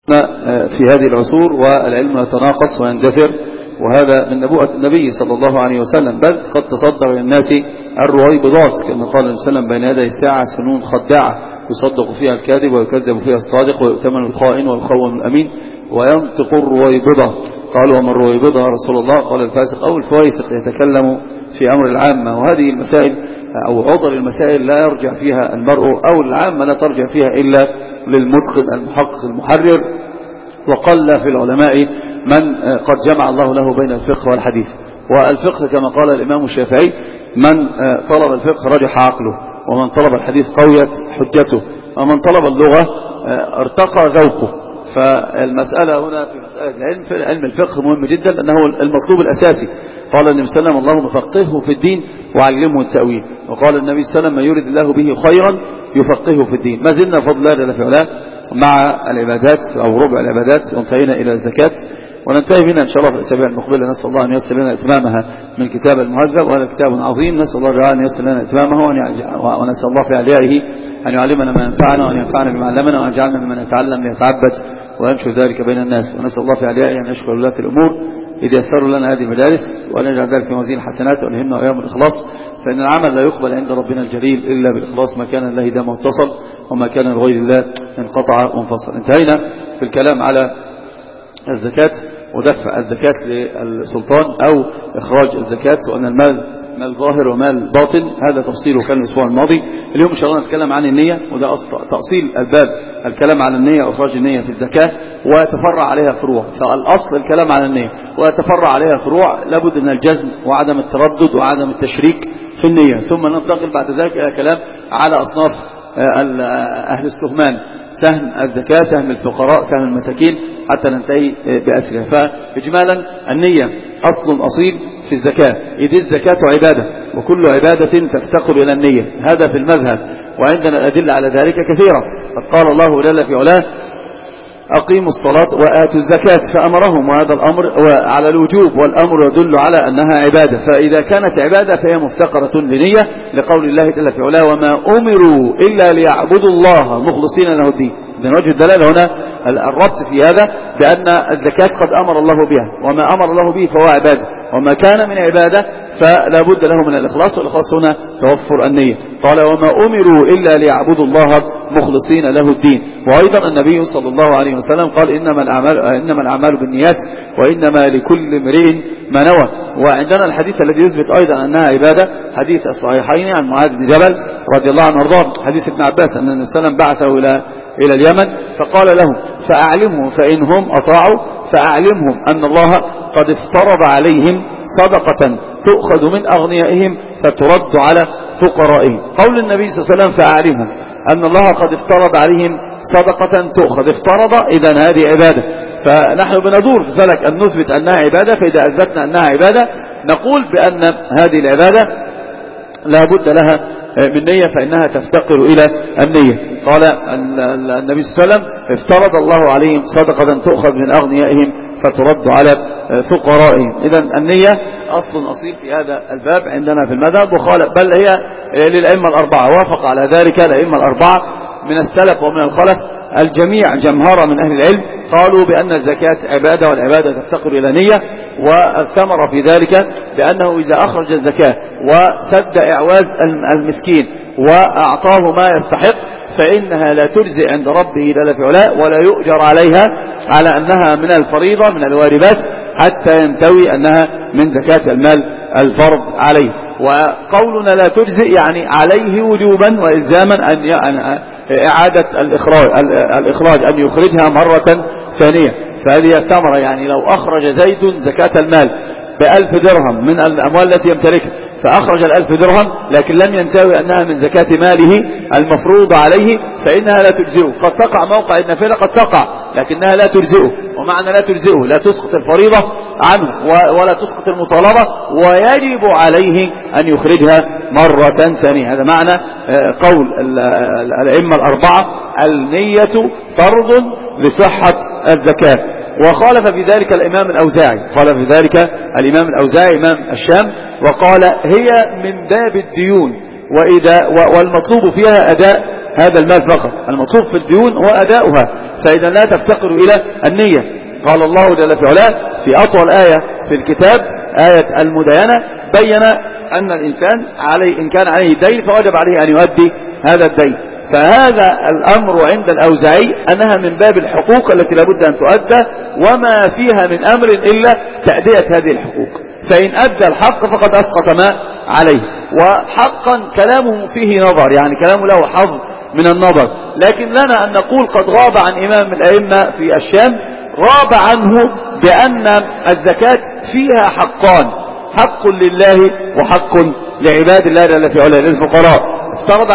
في هذه العصور والعلم يتناقص ويندثر، وهذا من نبوءة النبي صلى الله عليه وسلم، بل قد تصدر للناس الرويبضات كما قال النبي صلى الله عليه وسلم: بين يدي الساعة سنون خداعة يصدق فيها الكاذب ويكذب فيها الصادق ويؤتمن الخائن ويخون الأمين وينطق الرويبضة. قالوا: وما الرويبضة يا رسول الله؟ قال: الفاسق أو الفويسق يتكلم في أمر العامة. وهذه المسائل أو عضل المسائل لا يرجع فيها المرء أو العامة لا ترجع فيها إلا للمتقن المحقق المحرر. وقل في العلماء من قد جمع الله له بين الفقه والحديث. والفقه كما قال الإمام الشافعي: من طلب الفقه رجح عقله، ومن طلب الحديث قويت حجته، ومن طلب اللغة ارتقى ذوقه. فالمسألة هنا في مسألة العلم، في علم الفقه مهم جدا لأنه المطلوب الأساسي. قال النبي صلى الله عليه وسلم: اللهم فقهه في الدين وعلمه التأويل. وقال النبي صلى الله عليه وسلم: من يريد الله به خيرا يفقهه في الدين. ما زلنا بفضل الله جل في علاه مع العبادات أو ربع العبادات، وانتهينا إلى الزكاة، وننتهي منها إن شاء الله في الأسابيع المقبلة. نسأل الله أن ييسر لنا إتمامها من كتاب المهذب، وهذا كتاب عظيم. نسأل الله تعالى أن ييسر لنا إتمامه، ونسأل الله في عليائه أن يعلمنا ما ينفعنا وأن ينفعنا بما علمنا، وأن يجعلنا ممن يتعلم ليتعبد وينشر ذلك بين الناس. ونسأل الله في عليائه أن يشكر الله في الأمور إذ يسر لنا هذه المجالس، وأن يجعل ذلك في موازين الحسنات، وأن يهمنا وإياهم الإخلاص، فإن العمل لا يقبل عند ربنا الجليل إلا بالإخلاص. ما كان لله دام واتصل، وما كان لغير الله انقطع وانفصل. انتهينا في الكلام على الزكاة ودفع الزكاة للسلطان أو إخراج الزكاة، وأن المال مال ظاهر ومال باطن. هذا تفصيله كان الأسبوع الماضي. اليوم إن شاء الله نتكلم عن النية، وده تأصيل الباب، الكلام على النية وإخراج النية في الزكاة، ويتفرع عليها فروع. فالأصل الكلام على النية، ويتفرع عليها فروع. لابد من الجزم وعدم التردد وعدم التشريك في النية. ثم ننتقل بعد ذلك إلى كلام على أصناف أهل السهمان: سهم الزكاة، سهم الفقراء، سهم المساكين، حتى ننتهي بأسرها. فإجمالا النية أصل أصيل في الزكاة، إذ الزكاة عبادة، وكل عبادة تفتقر إلى النية. هذا في المذهب، وعندنا الأدلة على ذلك كثيرة. قد قال الله جل في علاه: أقيموا الصلاة وآتوا الزكاة، فأمرهم، وهذا الأمر على الوجوب، والأمر يدل على أنها عبادة. فإذا كانت عبادة فهي مفتقرة لنية، لقول الله جل في علاه: وما أمروا إلا ليعبدوا الله مخلصين له الدين. من وجه الدلالة هنا الربط في هذا بأن الزكاة قد أمر الله بها، وما أمر الله به فهو عبادة، وما كان من عبادة فلا بد له من الإخلاص، والإخلاص هنا توفر النية. قال: وما أمروا إلا ليعبدوا الله مخلصين له الدين. وأيضا النبي صلى الله عليه وسلم قال: إنما الأعمال بالنيات وإنما لكل امرئ ما نوى. وعندنا الحديث الذي يثبت أيضا أنها عبادة، حديث الصحيحين عن معاذ بن جبل رضي الله عنه وارضاه، حديث ابن عباس أن النبي صلى الله عليه وسلم بعثه إلى اليمن، فقال لهم: فأعلمهم فإنهم أطاعوا فأعلمهم أن الله قد افترض عليهم صدقة تؤخذ من أغنيائهم فترد على فقرائهم. قول النبي صلى الله عليه وسلم: فأعلمهم أن الله قد افترض عليهم صدقة تؤخذ، افترض، إذن هذه عبادة. فنحن بندور في فلك أن نثبت أنها عبادة. فإذا أثبتنا أنها عبادة نقول بأن هذه العبادة لا بد لها من نية، فإنها تفتقر إلى النية. قال النبي صلى الله عليه وسلم: افترض الله عليهم صدقة تؤخذ من أغنيائهم فترد على فقرائهم. إذن النية أصل أصيل في هذا الباب عندنا في المذهب، وخالف بل هي للأئمة الأربعة، وافق على ذلك الأئمة الأربعة من السلف ومن الخلف. الجميع جمهرة من أهل العلم قالوا بأن الزكاة عبادة، والعبادة تفتقر إلى نية. والثمرة في ذلك بأنه إذا أخرج الزكاة وسد إعواز المسكين وأعطاه ما يستحق فإنها لا تجزئ عند ربه جل في علاه، ولا يؤجر عليها على أنها من الفريضة من الواجبات، حتى ينتوي أنها من زكاة المال الفرض عليه. وقولنا لا تجزئ يعني عليه وجوبا وإلزاما أن إعادة الإخراج أن يخرجها مرة ثانية. فهذه الثمرة، يعني لو أخرج زيد زكاة المال ب1000 درهم من الأموال التي يمتلكها، فأخرج 1000 درهم لكن لم ينتوي أنها من زكاة ماله المفروض عليه، فإنها لا تجزئه. قد تقع موقع النافلة، قد تقع، لكنها لا تجزئه. ومعنى لا تجزئه لا تسقط الفريضة عنه ولا تسقط المطالبة، ويجب عليه أن يخرجها مرة ثانية. هذا معنى قول الأئمة الأربعة: النية فرض لصحة الزكاة. وخالف في ذلك الإمام الأوزاعي، خالف في ذلك الإمام الأوزاعي إمام الشام، وقال: هي من باب الديون، والمطلوب فيها أداء هذا المال فقط. المطلوب في الديون هو أداؤها، فإذا لا تفتقر إلى النية. قال الله جل في علاه في أطول آية في الكتاب، آية المدينة، بين أن الإنسان عليه إن كان عليه دين فوجب عليه أن يؤدي هذا الدين. فهذا الأمر عند الأوزاعي أنها من باب الحقوق التي لابد أن تؤدى، وما فيها من أمر إلا تأدية هذه الحقوق. فإن أدى الحق فقد أسقط ما عليه. وحقا كلامه فيه نظر، يعني كلامه له حظ من النظر، لكن لنا أن نقول قد غاب عن إمام من الأئمة في الشام، غاب عنه بأن الزكاة فيها حقان، حق لله وحق لعباد الله جل في علاه للفقراء.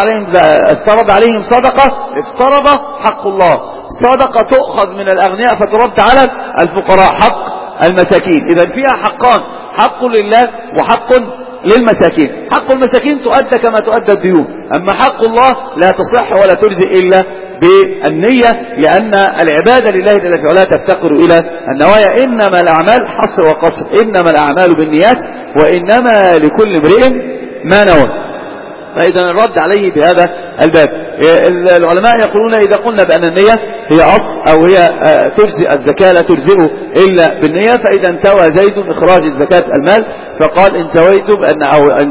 افترض عليهم صدقة، افترض حق الله، صدقة تؤخذ من الأغنياء فترد على الفقراء، حق المساكين. إذا فيها حقان، حق لله وحق للمساكين. حق المساكين تؤدى كما تؤدى الديون، أما حق الله لا تصح ولا تجزي إلا بالنية، لأن العبادة لله جل في علاه تفتقر إلى النوايا. إنما الأعمال حصر وقصر، إنما الأعمال بالنيات وإنما لكل امرئ ما نوى. فإذا الرد عليه بهذا الباب. العلماء يقولون إذا قلنا بأن النية هي أصل أو هي تجزئ الزكاة لا تجزئه إلا بالنية، فإذا انتوى زيد إخراج الزكاة المال فقال انتويت بأن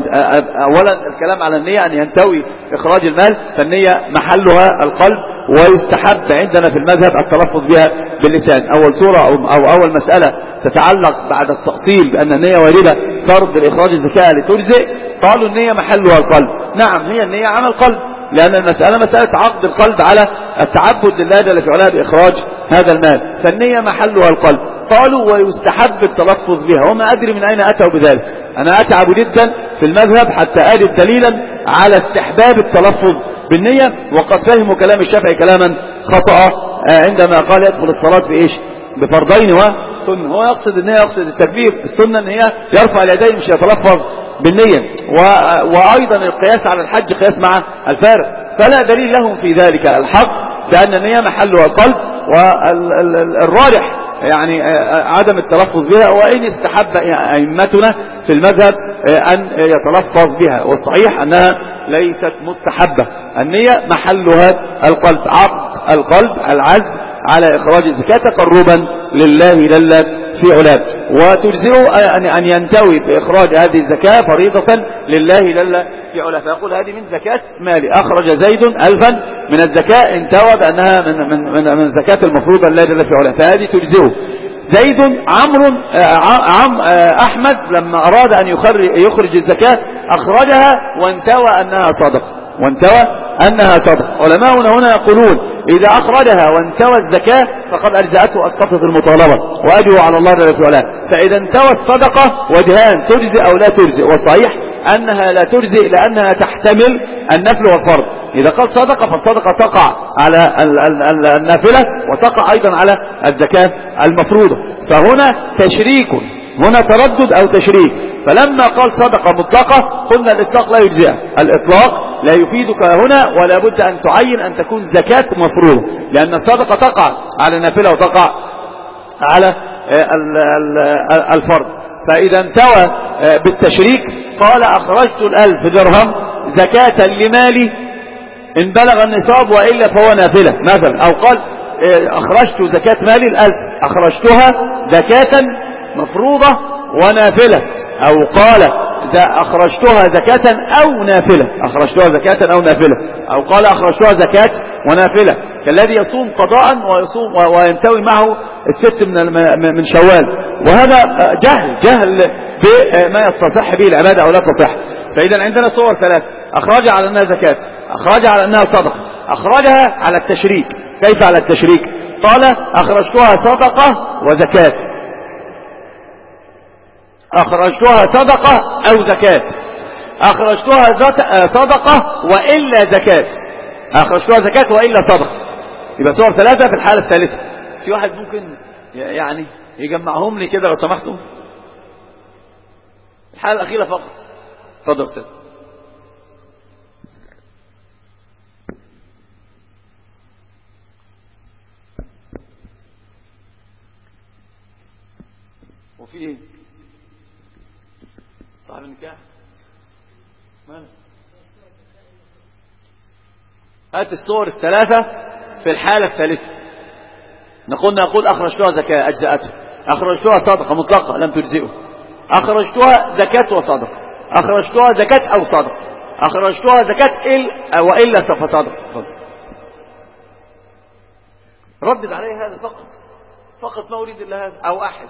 أولا الكلام على النية أن ينتوي إخراج المال، فالنية محلها القلب، ويستحب عندنا في المذهب التلفظ بها باللسان. أول سورة أو أول مسألة تتعلق بعد التأصيل بأن النية واجبة فرض لإخراج الزكاة لتجزئ، قالوا النية محلها القلب. نعم، هي النية عمل قلب، لأن المسألة مسألة عقد القلب على التعبد لله جل في علاه بإخراج هذا المال، فالنية محلها القلب. قالوا ويستحب التلفظ بها، وما أدري من أين أتوا بذلك. أنا أتعب جدا في المذهب حتى أجد دليلا على استحباب التلفظ بالنية، وقد فهموا كلام الشافعي كلاما خطأ عندما قال يدخل الصلاة بإيش؟ بفرضين وسنة. هو يقصد النية، يقصد التكبير. السنة ان هي يرفع اليدين مش يتلفظ بالنية. وأيضا القياس على الحج قياس مع الفارق، فلا دليل لهم في ذلك. الحق بأن النية محلها القلب، والراجح يعني عدم التلفظ بها، وإن استحب أئمتنا في المذهب أن يتلفظ بها، والصحيح أنها ليست مستحبة. النية محلها القلب، عقد القلب العزم على إخراج الزكاة تقربا لله جل في علاه، وتجزئ أن ينتوي بإخراج هذه الزكاة فريضة لله جل في علاه، فيقول هذه من زكاة مالي. أخرج زيد 1000 من الزكاة، انتوى بأنها من زكاة المفروضة لله جل في علاه، فهذه تجزئه. زيد أحمد لما أراد أن يخرج الزكاة أخرجها وانتوى أنها صدقة. علماؤنا هنا يقولون إذا أخرجها وانتوى الزكاة فقد أجزأته أسقطت المطالبة وأجره على الله جل في علاه. فإذا انتوى الصدقة وجهان، تجزئ أو لا تجزئ، والصحيح أنها لا تجزئ لأنها تحتمل النفل والفرض. إذا قال صدقة فالصدقة تقع على النافلة وتقع أيضا على الزكاة المفروضة، فهنا تشريك، هنا تردد أو تشريك. فلما قال صدقة مطلقة قلنا الإطلاق لا يجزئ، الإطلاق لا يفيدك هنا، ولا بد أن تعين أن تكون زكاة مفروضة، لأن الصدقة تقع على النافلة وتقع على الفرض. فإذا انتوى بالتشريك قال أخرجت 1000 درهم زكاة لمالي إن بلغ النصاب وإلا فهو نافلة مثلا، أو قال أخرجت زكاة مالي 1000 أخرجتها زكاة مفروضة ونافلة، أو قال أخرجتها زكاة أو نافلة، أخرجتها زكاة أو نافلة، أو قال أخرجتها زكاة ونافلة، كالذي يصوم قضاء وينتوي معه الست من شوال. وهذا جهل بما يتصح به العبادة أو لا تصح. فإذا عندنا صور ثلاث: أخرجها على أنها زكاة، أخرجها على أنها صدقة، أخرجها على التشريك. كيف على التشريك؟ قال أخرجتها صدقة وزكاة، أخرجتها صدقة أو زكاة، أخرجتها صدقة وإلا زكاة، أخرجتها زكاة وإلا صدقة. يبقى صور ثلاثة في الحالة الثالثة. في واحد ممكن يعني يجمعهم لي كده لو سمحتم؟ الحالة الأخيرة فقط. اتفضل أستاذ. وفي ايه؟ صاحب النكاح ماله؟ هات الصور الثلاثة في الحالة الثالثة. نقول أخرجتها زكاة أجزأته، أخرجتها صدقة مطلقة لم تجزئه، أخرجتها زكاة وصدقة، أخرجتها زكاة أو صدقة، أخرجتها زكاة وإلا فصدقة. ردد عليه هذا فقط ما أريد إلا هذا أو أحد.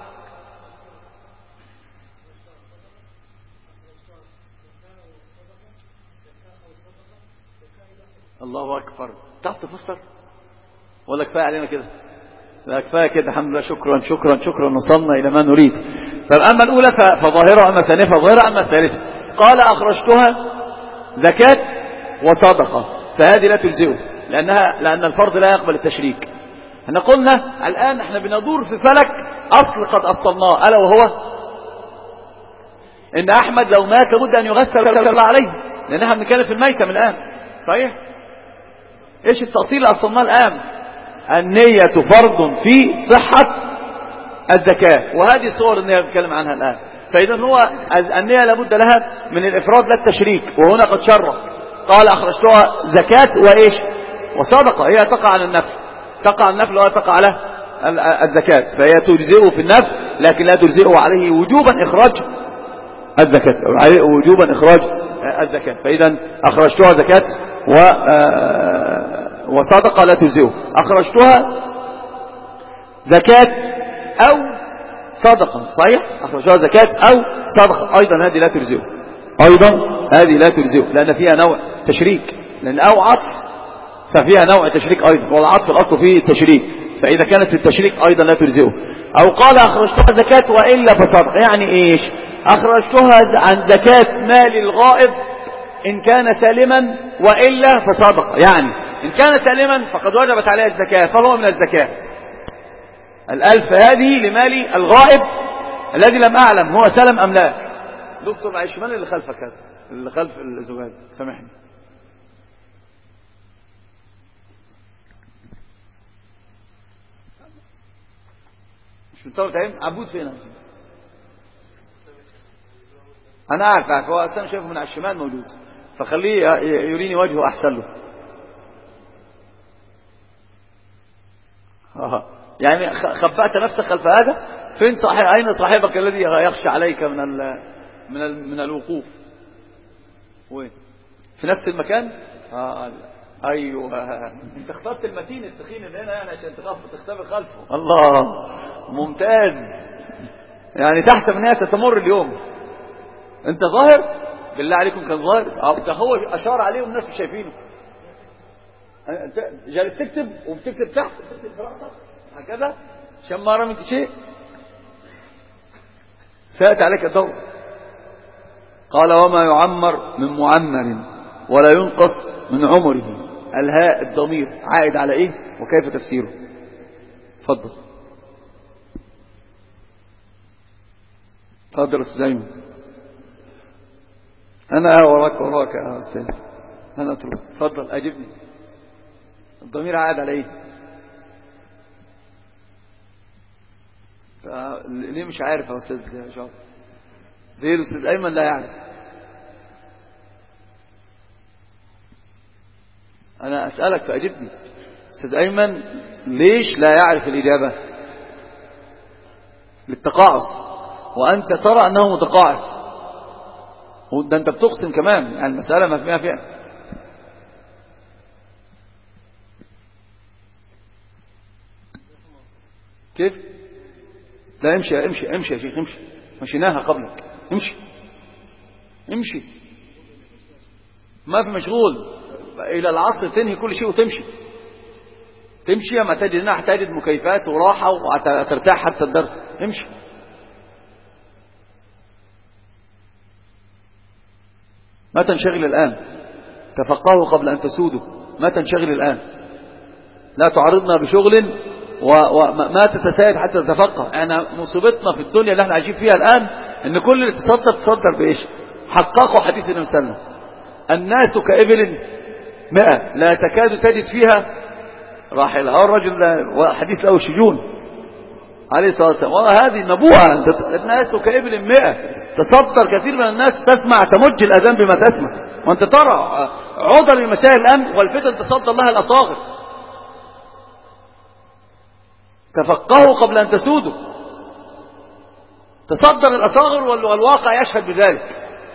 الله أكبر. تعرف تفسر ولا كفاية علينا كده؟ لا كفاية كده الحمد لله. شكرا شكرا شكرا، وصلنا إلى ما نريد. فأما الأولى فظاهرة، أما الثانية فظاهرة، أما الثالثة قال أخرجتها زكاة وصدقة، فهذه لا تجزئه لأن الفرض لا يقبل التشريك. احنا قلنا الآن احنا بندور في فلك أصل قد أصلناه، ألا وهو إن أحمد لو مات لابد أن يغسل الله عليه، لأن احنا بنتكلم في الميتة من الآن. صحيح؟ إيش التأصيل اللي أصلناه الآن؟ النية فرض في صحة الزكاة، وهذه الصور النية بنتكلم عنها الآن. فإذا هو النية لابد لها من الإفراد لا التشريك، وهنا قد شرع قال أخرجتها زكاة وإيش وصدقة، هي تقع على النفل، تقع على النفل ولا تقع على الزكاة، فهي تجزئه في النفل لكن لا تجزئه عليه وجوبا إخراج الزكاة، وجوبا إخراج الزكاة. فإذا أخرجتها زكاة وصدقة لا تجزئه، أخرجتها زكاة أو صدقة. صحيح؟ أخرجتها زكاة أو صدقة أيضا هذه لا تجزئه، أيضا هذه لا تجزئه لأن فيها نوع تشريك، لأن أو عطف ففيها نوع تشريك أيضا، والعطف الأصل فيه التشريك، فإذا كانت في التشريك أيضا لا تجزئه. أو قال أخرجتها زكاة وإلا فصدقة، يعني إيش؟ أخرجتها عن زكاة مال الغائب إن كان سالما وإلا فصدقة، يعني إن كان سالما فقد وجبت عليه الزكاة فهو من الزكاة. 1000 هذه لمال الغائب الذي لم أعلم هو سلم أم لا. دكتور عيش، من اللي خلفك هذا؟ اللي خلف الزجاج، سامحني. مش مطور تعيم عبود فين؟ أنا أعرف هو أصلا شايفه من على الشمال موجود، فخليه يريني وجهه أحسن له. يعني خبأت نفسك خلف هذا. فين أين صاحبك الذي يخشى عليك من الوقوف؟ وين؟ في نفس المكان؟ أيوه، أنت اخترت المتين التخين اللي هنا يعني عشان تختبر خلفه. الله، ممتاز. يعني تحسب الناس تمر اليوم. أنت ظاهر بالله عليكم، كان ظاهر ده هو أشار عليه والناس مش شايفينه. أنت جالس تكتب وبتكتب تحت، بتكتب في رأسك هكذا عشان ما رميت شيء، سأت عليك الدور. قال وما يعمر من معمر ولا ينقص من عمره. الهاء الضمير عائد على ايه وكيف تفسيره؟ تفضل تفضل استاذ ايمن. انا وراك يا استاذ، انا اترك. تفضل اجبني. الضمير عائد على ايه؟ ليه مش عارف يا استاذ شاطر؟ زي الاستاذ ايمن لا يعرف. انا اسالك فاجبني. استاذ ايمن ليش لا يعرف الاجابه؟ للتقاعس، وانت ترى انه متقاعس، وده انت بتقسم كمان، يعني المساله ما فيها كيف؟ لا امشي امشي امشي يا شيخ، امشي، مشيناها قبلك، امشي ما في مشغول الى العصر تنهي كل شيء وتمشي ما تجد انها تجد مكيفات وراحه وترتاح حتى الدرس. امشي. ما تنشغل الان، تفقهوا قبل ان تسودوا. ما تنشغل الان، لا تعرضنا بشغل وما تتساعد حتى تتفقه. احنا مصيبتنا في الدنيا اللي احنا عايشين فيها الان ان كل اللي تصدر بايش؟ حققوا حديث النبي صلى الله عليه وسلم: الناس كإبل 100 لا تكاد تجد فيها راحلة. أو الرجل حديث له شجون عليه الصلاة والسلام، وهذه نبوءة. الناس كإبل 100 تصدر كثير من الناس تسمع تمج الأذان بما تسمع، وأنت ترى عذر المسائل الآن والفتن تصدر لها الأصاغر. تفقهوا قبل أن تسودوا. تصدر الأصاغر والواقع يشهد بذلك.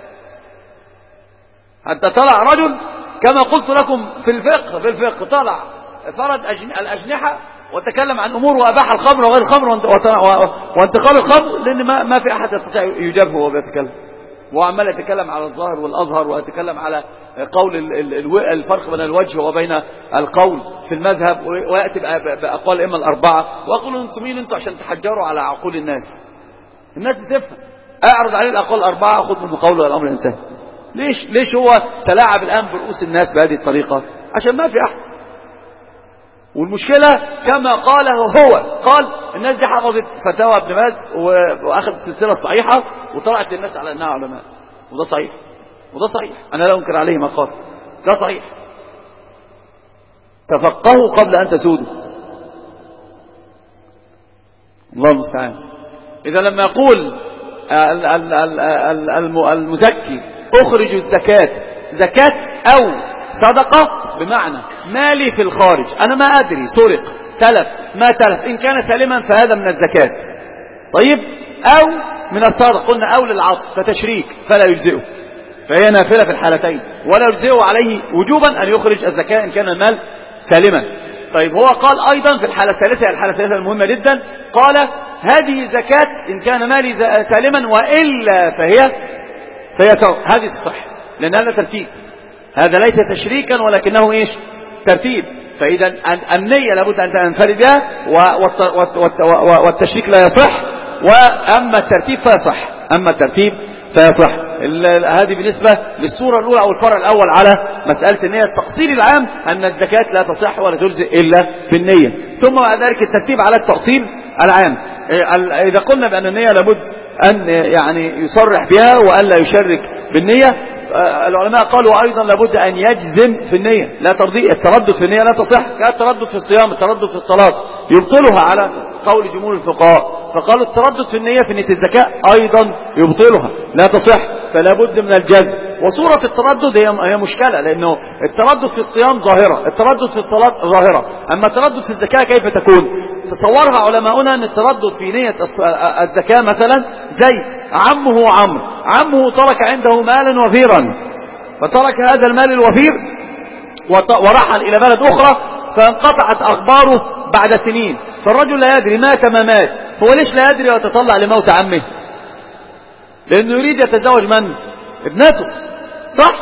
حتى طلع رجل كما قلت لكم في الفقه طلع فرد الأجنحة وتكلم عن أمور وأباح الخمر وغير الخمر وانتقال الخمر، لأن ما في أحد يستطيع يجابه وهو بيتكلم، وعمال يتكلم على الظاهر والأظهر، ويتكلم على قول الفرق بين الوجه وبين القول في المذهب، ويأتي بأقوال الأئمة الأربعة، وأقول أنتم مين أنتم عشان تحجروا على عقول الناس تفهم. أعرض عليه الأقوال الأربعة، أخذ من قوله الأمر الإنسان. ليش هو تلاعب الآن برؤوس الناس بهذه الطريقة؟ عشان ما في أحد. والمشكلة كما قاله هو قال الناس دي حفظت فتاوى ابن باز وأخذت سلسلة صحيحة وطلعت للناس على أنها علماء، وده صحيح أنا لا أنكر عليه ما قال، ده صحيح. تفقهوا قبل أن تسودوا. الله المستعان. إذا لما يقول المزكي اخرج الزكاة زكاة أو صدقة، بمعنى مالي في الخارج أنا ما أدري سرق تلف ما تلف، إن كان سالما فهذا من الزكاة. طيب، أو من الصدقة، قلنا أو للعطف فتشريك فلا يجزئه، فهي نافلة في الحالتين، ولا يجزئه عليه وجوبا أن يخرج الزكاة إن كان المال سالما. طيب، هو قال أيضا في الحالة الثالثة المهمة جدا، قال هذه زكاة إن كان مالي سالما، وإلا فهي هذه تصح، لأن هذا ترتيب، هذا ليس تشريكا ولكنه إيش؟ ترتيب. فإذا النية لابد أن تنفرد بها، والتشريك لا يصح، وأما الترتيب فيصح. هذه بالنسبة للصورة الأولى أو الفرع الأول على مسألة النية. التأصيل العام أن الزكاة لا تصح ولا تجزئ إلا بالنية، ثم بعد ذلك الترتيب على التأصيل العام. إذا قلنا بأن النية لابد أن يعني يصرح بها وألا يشرك بالنية، العلماء قالوا أيضا لابد أن يجزم في النية، لا ترضي التردد في النية لا تصح، كالتردد في الصيام، التردد في الصلاة يبطلها على قول جمهور الفقهاء، فقالوا التردد في النية في نية الزكاة أيضا يبطلها لا تصح، فلا بد من الجزم. وصورة التردد هي مشكلة، لأنه التردد في الصيام ظاهرة، التردد في الصلاة ظاهرة، أما التردد في الزكاة كيف تكون؟ تصورها علماؤنا أن التردد في نية الزكاة مثلا زي عمه ترك عنده مالا وفيرا، فترك هذا المال الوفير ورحل إلى بلد أخرى، فانقطعت أخباره بعد سنين، فالرجل لا يدري مات ما مات. هو ليش لا يدري ويتطلع لموت عمه؟ لأنه يريد يتزوج من؟ ابنته، صح؟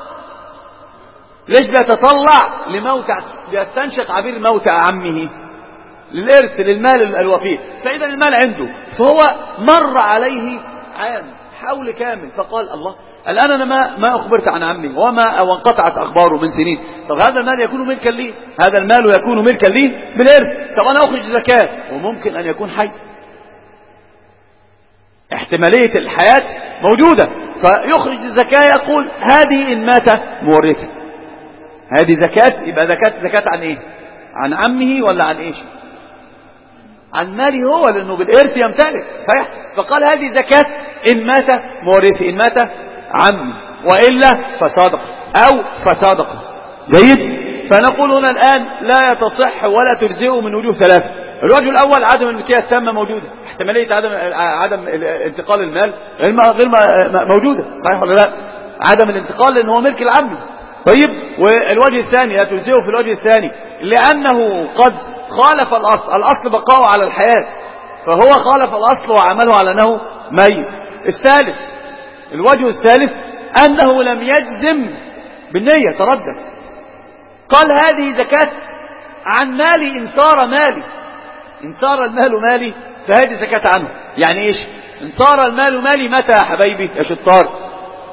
ليش بيتطلع لموت، بيستنشق عبير موت عمه للإرث للمال الوفير؟ فإذا المال عنده، فهو مر عليه عام حول كامل، فقال الله الآن أنا ما أخبرت عن عمي وانقطعت أخباره من سنين، طب هذا المال يكون ملكا لي، هذا المال يكون ملكا لي بالإرث، طب أنا أخرج زكاة، وممكن أن يكون حي، احتمالية الحياة موجودة، فيخرج الزكاة، يقول هذه إن مات مورثة، هذه زكاة، يبقى زكاة عن إيه؟ عن عمه ولا عن إيش؟ عن ماله هو، لأنه بالإرث يمتلك، صحيح؟ فقال هذه زكاة إن مات مورثي، إن مات عمي، وإلا فصادقة. جيد؟ فنقول هنا الآن لا يتصح ولا تجزئه من وجوه ثلاثة. الوجه الأول عدم الملكية التامة موجودة، احتمالية عدم انتقال المال غير موجودة، صحيح ولا لا؟ عدم الانتقال لأنه هو ملك العم. طيب، والوجه الثاني لا تجزئه في الوجه الثاني لأنه قد خالف الأصل بقاؤه على الحياة، فهو خالف الأصل وعمله على أنه ميت. الوجه الثالث أنه لم يجزم بالنية، تردد، قال هذه زكاة عن مالي إن صار المال مالي فهذه زكاة عنه. يعني إيش إن صار المال مالي؟ متى يا حبايبي يا شطار؟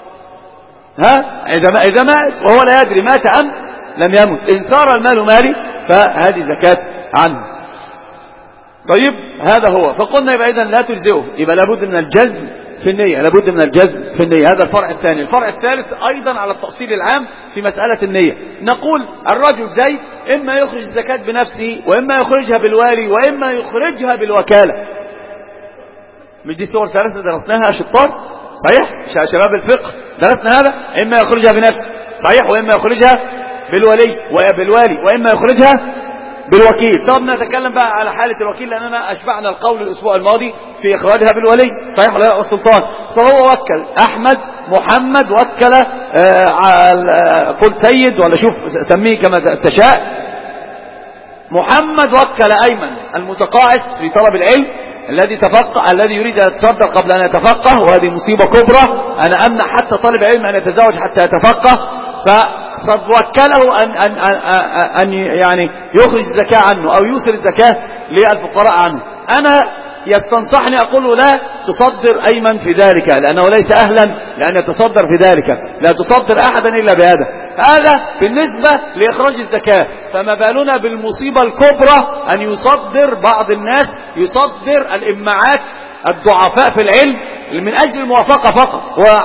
إذا مات وهو لا يدري مات أم لم يمت، إن صار المال مالي فهذه زكاة عنه. طيب، هذا هو. فقلنا يبقى إذن لا تجزئه، يبقى لابد من الجزم في النية، هذا الفرع الثاني. الفرع الثالث أيضا على التأصيل العام في مسألة النية، نقول الرجل زي إما يخرج الزكاة بنفسه، وإما يخرجها بالوالي، وإما يخرجها بالوكالة. مش دي صور ثلاثة درسناها شطار؟ صحيح شباب الفقه درسنا هذا، إما يخرجها بنفسه، صحيح، وإما يخرجها بالوالي، وإما يخرجها بالوكيل. طب نتكلم بقى على حالة الوكيل، لأننا أشبعنا القول الأسبوع الماضي في إخراجها بالولي، صحيح ولا لا السلطان؟ فهو وكل أحمد، محمد وكل قل سيد ولا شوف سميه كما تشاء. محمد وكل أيمن المتقاعس في طلب العلم الذي يريد أن يتصدر قبل أن يتفقه، وهذه مصيبة كبرى. أنا أمنع حتى طالب علم أن يتزوج حتى يتفقه، فقد وكله أن يعني يخرج الزكاة عنه أو يوصل الزكاة للفقراء عنه. أنا يستنصحني أقول له لا تصدر أيمن في ذلك، لأنه ليس أهلا لأن يتصدر في ذلك، لا تصدر أحدا إلا بهذا. هذا بالنسبة لإخراج الزكاة. فما بالنا بالمصيبة الكبرى أن يصدر بعض الناس، يصدر الإماعات الضعفاء في العلم من أجل الموافقة فقط،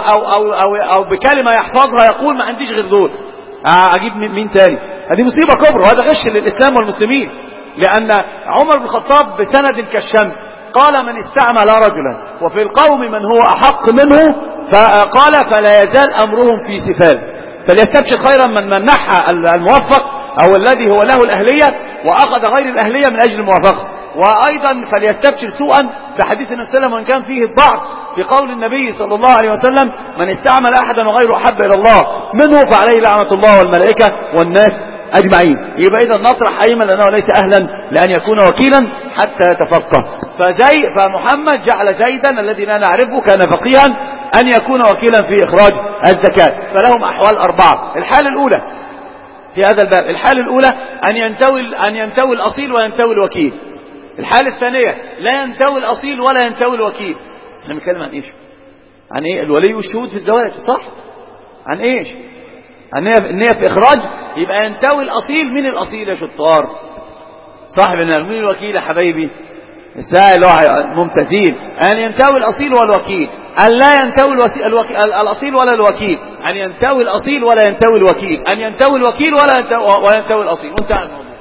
أو بكلمة يحفظها يقول ما عنديش غير دول، أجيب مين تاني؟ هذه مصيبة كبرى، وهذا غش للإسلام والمسلمين. لأن عمر بن الخطاب بسند كالشمس قال من استعمل رجلا وفي القوم من هو أحق منه، فقال فلا يزال أمرهم في سفال، فليستبشر خيرا من نحى الموفق أو الذي هو له الأهلية وأخذ غير الأهلية من أجل الموافقة. وأيضا فليستبشر سوءا بحديث النبي صلى الله عليه وسلم وإن كان فيه الضعف في قول النبي صلى الله عليه وسلم من استعمل أحدا وغيره أحب إلى الله منه فعليه لعنة الله والملائكة والناس أجمعين. يبقى إذا نطرح أيمن لأنه ليس أهلا لأن يكون وكيلا حتى يتفقه. فمحمد جعل زيدا الذي لا نعرفه كان فقيها أن يكون وكيلا في إخراج الزكاة. فلهم أحوال أربعة. الحالة الأولى في هذا الباب، الحالة الأولى أن ينتوي الأصيل وينتوي الوكيل. الحالة الثانية لا ينتوي الأصيل ولا ينتوي الوكيل. احنا بنتكلم عن ايش؟ عن ايه؟ الولي والشهود في الزواج، صح؟ عن ايش؟ النية في إخراج. يبقى ينتوي الأصيل. من الأصيل يا شطار؟ صاحب النار. من الوكيل يا حبايبي؟ السائل ممتازين. أن ينتوي الأصيل والوكيل، أن لا ينتوي الأصيل ولا الوكيل، أن ينتوي الأصيل ولا ينتوي الوكيل، أن ينتوي الوكيل ولا ينتوي الأصيل، وانتهى الموضوع.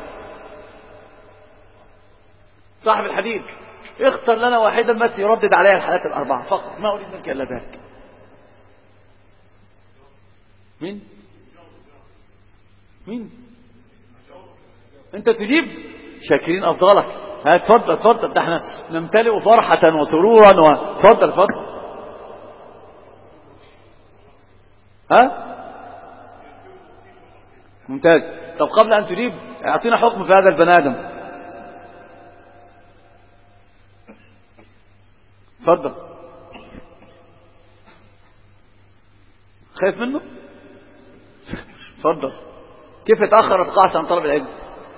صاحب الحديث اختر لنا واحدا بس يردد عليها الحالات الأربعة فقط، ما أريد منك إلا ذلك. مين انت تجيب؟ شاكرين افضلك. اتفضل ده احنا نمتلئ فرحة وسرورا اتفضل ممتاز. طب قبل ان تجيب اعطينا حكم في هذا البني ادم. اتفضل. خايف منه؟ اتفضل. كيف اتأخر اتقاعس عن طلب العلم؟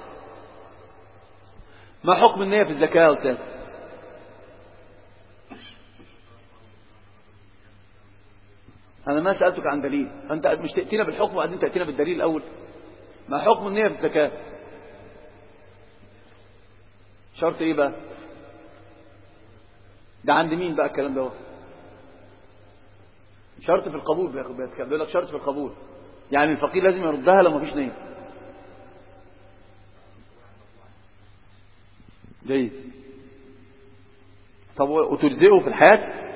ما حكم النية في الزكاة يا أستاذ؟ أنا ما سألتك عن دليل، أنت مش تأتينا بالحكم وبعدين تأتينا بالدليل الأول. ما حكم النية في الزكاة؟ شرط إيه بقى؟ ده عند مين بقى الكلام ده؟ شرط في القبول، بيقول لك شرط في القبول، يعني الفقير لازم يردها لو ما فيش نية. جيد. طب وتجزئه في الحياة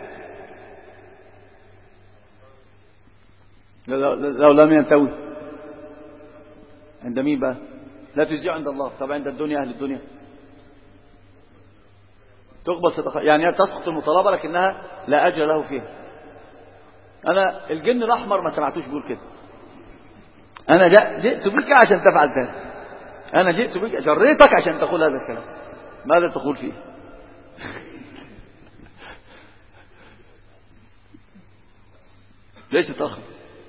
لو لم ينتوي؟ عند مين بقى؟ لا تجزئه عند الله. طب عند الدنيا، أهل الدنيا تقبل صدقة، يعني تسقط المطالبة لكنها لا أجر له فيها. أنا الجن الأحمر ما سمعتوش بيقول كده. أنا جئت بك عشان تفعل ذلك. أنا جئت بك جريتك عشان تقول هذا الكلام. ماذا تقول فيه؟ ليش تتأخر؟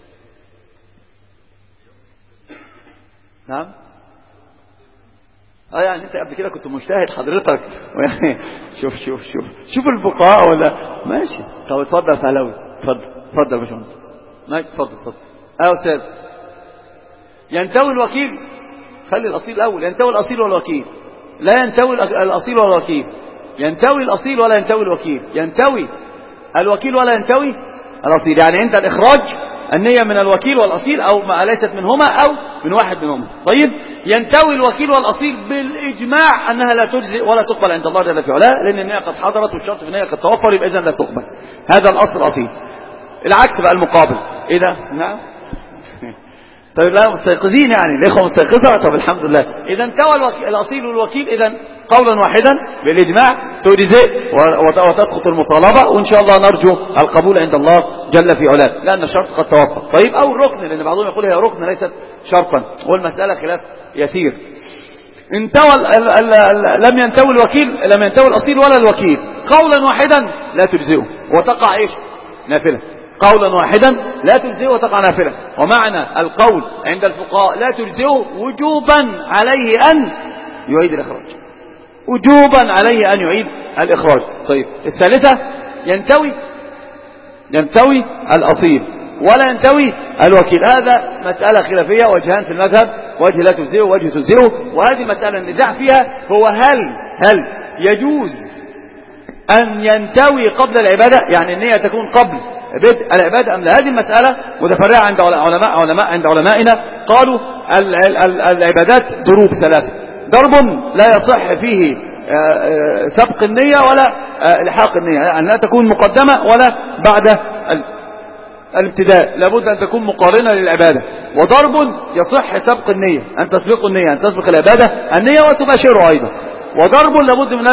نعم. يعني انت قبل كده كنت مجتهد حضرتك، ويعني شوف الفقهاء ولا ماشي. طب اتفضل فهلاوي، اتفضل يا باشمهندس. ماشي اتفضل. يا استاذ، ينتوي الوكيل. خلي الاصيل الاول. ينتوي الاصيل والوكيل. لا ينتوي الاصيل ولا الوكيل. ينتوي الاصيل ولا ينتوي الوكيل. ينتوي الوكيل ولا ينتوي الاصيل. يعني انت الاخراج النية من الوكيل والأصيل، أو ما ليست منهما أو من واحد منهما. طيب، ينتوي الوكيل والأصيل بالإجماع أنها لا تجزئ ولا تقبل عند الله جل في علاه، لأن النية قد حضرت والشرط في النية قد توفر، يبقى إذن لا تقبل. هذا الأصل الأصيل. العكس بقى المقابل. إيه ده؟ نعم. طيب لا مستيقظين يعني الإخوة مستيقظة. طب الحمد لله. إذا انتوى الأصيل والوكيل إذا قولا واحدا بالإجماع تجزئ وتسقط المطالبة، وإن شاء الله نرجو القبول عند الله جل في علاه، لأن الشرط قد توفر. طيب أو الركن، لأن بعضهم يقول هي ركن ليست شرطا، والمسألة خلاف يسير. انتوى لم ينتوي الوكيل، لم ينتوي الأصيل ولا الوكيل، قولا واحدا لا تجزئه وتقع إيش؟ نافلة. قولا واحدا لا تجزئه وتقع نافلة. ومعنى القول عند الفقهاء لا تجزئه وجوبا عليه أن يعيد الإخراج، وجوبا عليه أن يعيد الإخراج. طيب الثالثة ينتوي الأصيل ولا ينتوي الوكيل. هذا مسألة خلافية، وجهان في المذهب، وجه لا تجزئه ووجه تجزئه. وهذه مسألة النزاع فيها هو هل يجوز أن ينتوي قبل العبادة، يعني النية تكون قبل بدء العبادة أم لا؟ هذه المسألة متفرعة عند علمائنا. قالوا العبادات ضروب ثلاثة: ضرب لا يصح فيه سبق النية ولا لحاق النية، يعني لا تكون مقدمة ولا بعد الابتداء، لابد أن تكون مقارنة للعبادة. وضرب يصح سبق النية، أن تسبق النية، أن تسبق العبادة النية وتباشره أيضا. وضرب لابد من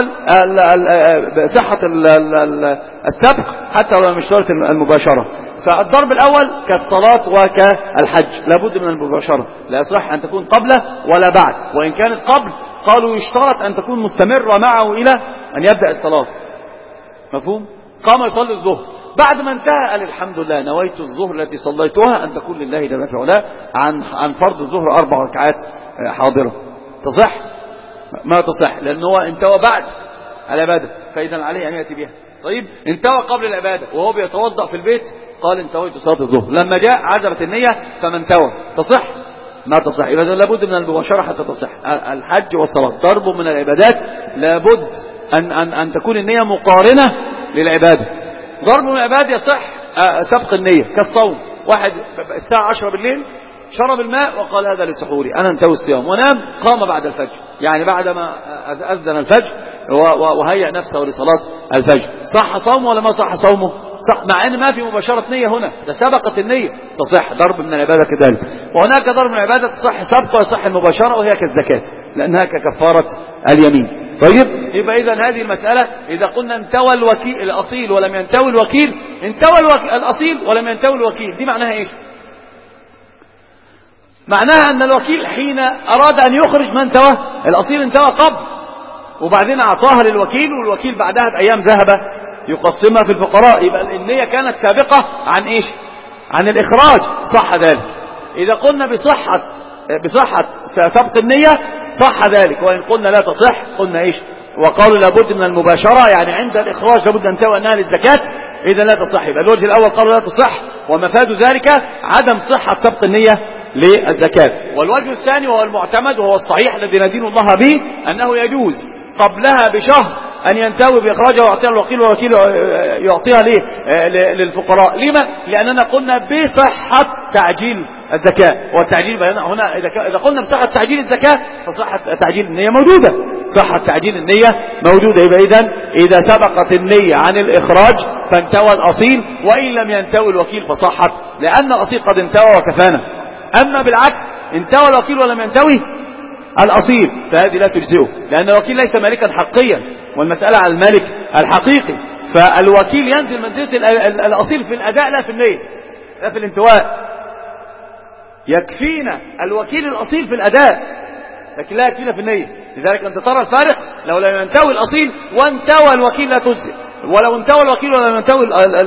صحة السبق حتى لو لم يشترط المباشرة. فالضرب الأول كالصلاة وكالحج لابد من المباشرة، لا يصح أن تكون قبله ولا بعد، وإن كانت قبل قالوا يشترط أن تكون مستمرة معه إلى أن يبدأ الصلاة. مفهوم؟ قام يصلي الظهر، بعد ما انتهى قال الحمد لله نويت الظهر التي صليتها أن تكون لله جل في علاه عن فرض الظهر 4 ركعات حاضرة. تصح؟ ما تصح، لأنه هو انتوى بعد العبادة، فإذا عليه أن يأتي بها. طيب انتوى قبل العبادة وهو بيتوضأ في البيت قال انتويت صلاة الظهر، لما جاء عزمت النية فما انتوى. تصح؟ ما تصح. إذا لابد من المباشرة حتى تصح. الحج والصلاة ضرب من العبادات، لابد أن تكون النية مقارنة للعبادة. ضرب من العبادة يصح سبق النية كالصوم. واحد الساعة 10 بالليل شرب الماء وقال هذا لسحوري أنا انتوي الصيام، ونام قام بعد الفجر، يعني بعدما أذن الفجر وهيأ نفسه لصلاة الفجر. صح صومه ولا ما صح صومه؟ صح، مع أن ما في مباشرة نية هنا، ده سبقت النية، تصح ضرب من العبادة كذلك. وهناك ضرب من العبادة تصح سبقه ويصح المباشرة، وهي كالزكاة لأنها ككفارة اليمين. طيب يبقى إذن هذه المسألة إذا قلنا انتوى الوكيل الأصيل ولم ينتوي الوكيل، انتوى الأصيل ولم ينتوي الوكيل، دي معناها إيش؟ معناها أن الوكيل حين أراد أن يخرج من انتوى الأصيل انتوى قبل، وبعدين أعطاها للوكيل، والوكيل بعدها بأيام ذهب يقسمها في الفقراء. يبقى النية كانت سابقة عن إيش؟ عن الإخراج. صح ذلك. إذا قلنا بصحة سبق النية صح ذلك، وإن قلنا لا تصح قلنا إيش؟ وقالوا لابد من المباشرة، يعني عند الإخراج لابد أن تنتوي أنها للزكاة، إذا لا تصح. يبقى الوجه الأول قالوا لا تصح، ومفاد ذلك عدم صحة سبق النية للزكاة. والوجه الثاني وهو المعتمد وهو الصحيح الذي ندين الله به أنه يجوز قبلها بشهر أن ينتوي بإخراجها ويعطيها الوكيل، والوكيل يعطيها للفقراء. لما؟ لأننا قلنا بصحة تعجيل الزكاة، والتعجيل هنا إذا قلنا بصحة تعجيل الزكاة فصحة تعجيل النية موجودة، صحة تعجيل النية موجودة. يبقى إذا سبقت النية عن الإخراج فانتوى الأصيل، وإن لم ينتوي الوكيل فصحت، لأن الأصيل قد انتوى وكفانا. أما بالعكس انتوى الوكيل ولم ينتوي الأصيل فهذه لا تجزئه، لأن الوكيل ليس مالكا حقيا، والمسألة على المالك الحقيقي. فالوكيل ينزل منزلة الأصيل في الأداء لا في النية لا في الانتواء. يكفينا الوكيل الأصيل في الأداء لكن لا يكفينا في النية. لذلك أنت ترى الفارق، لو لم ينتوي الأصيل وانتوى الوكيل لا تجزئ، ولو انتوى الوكيل ولم ينتوي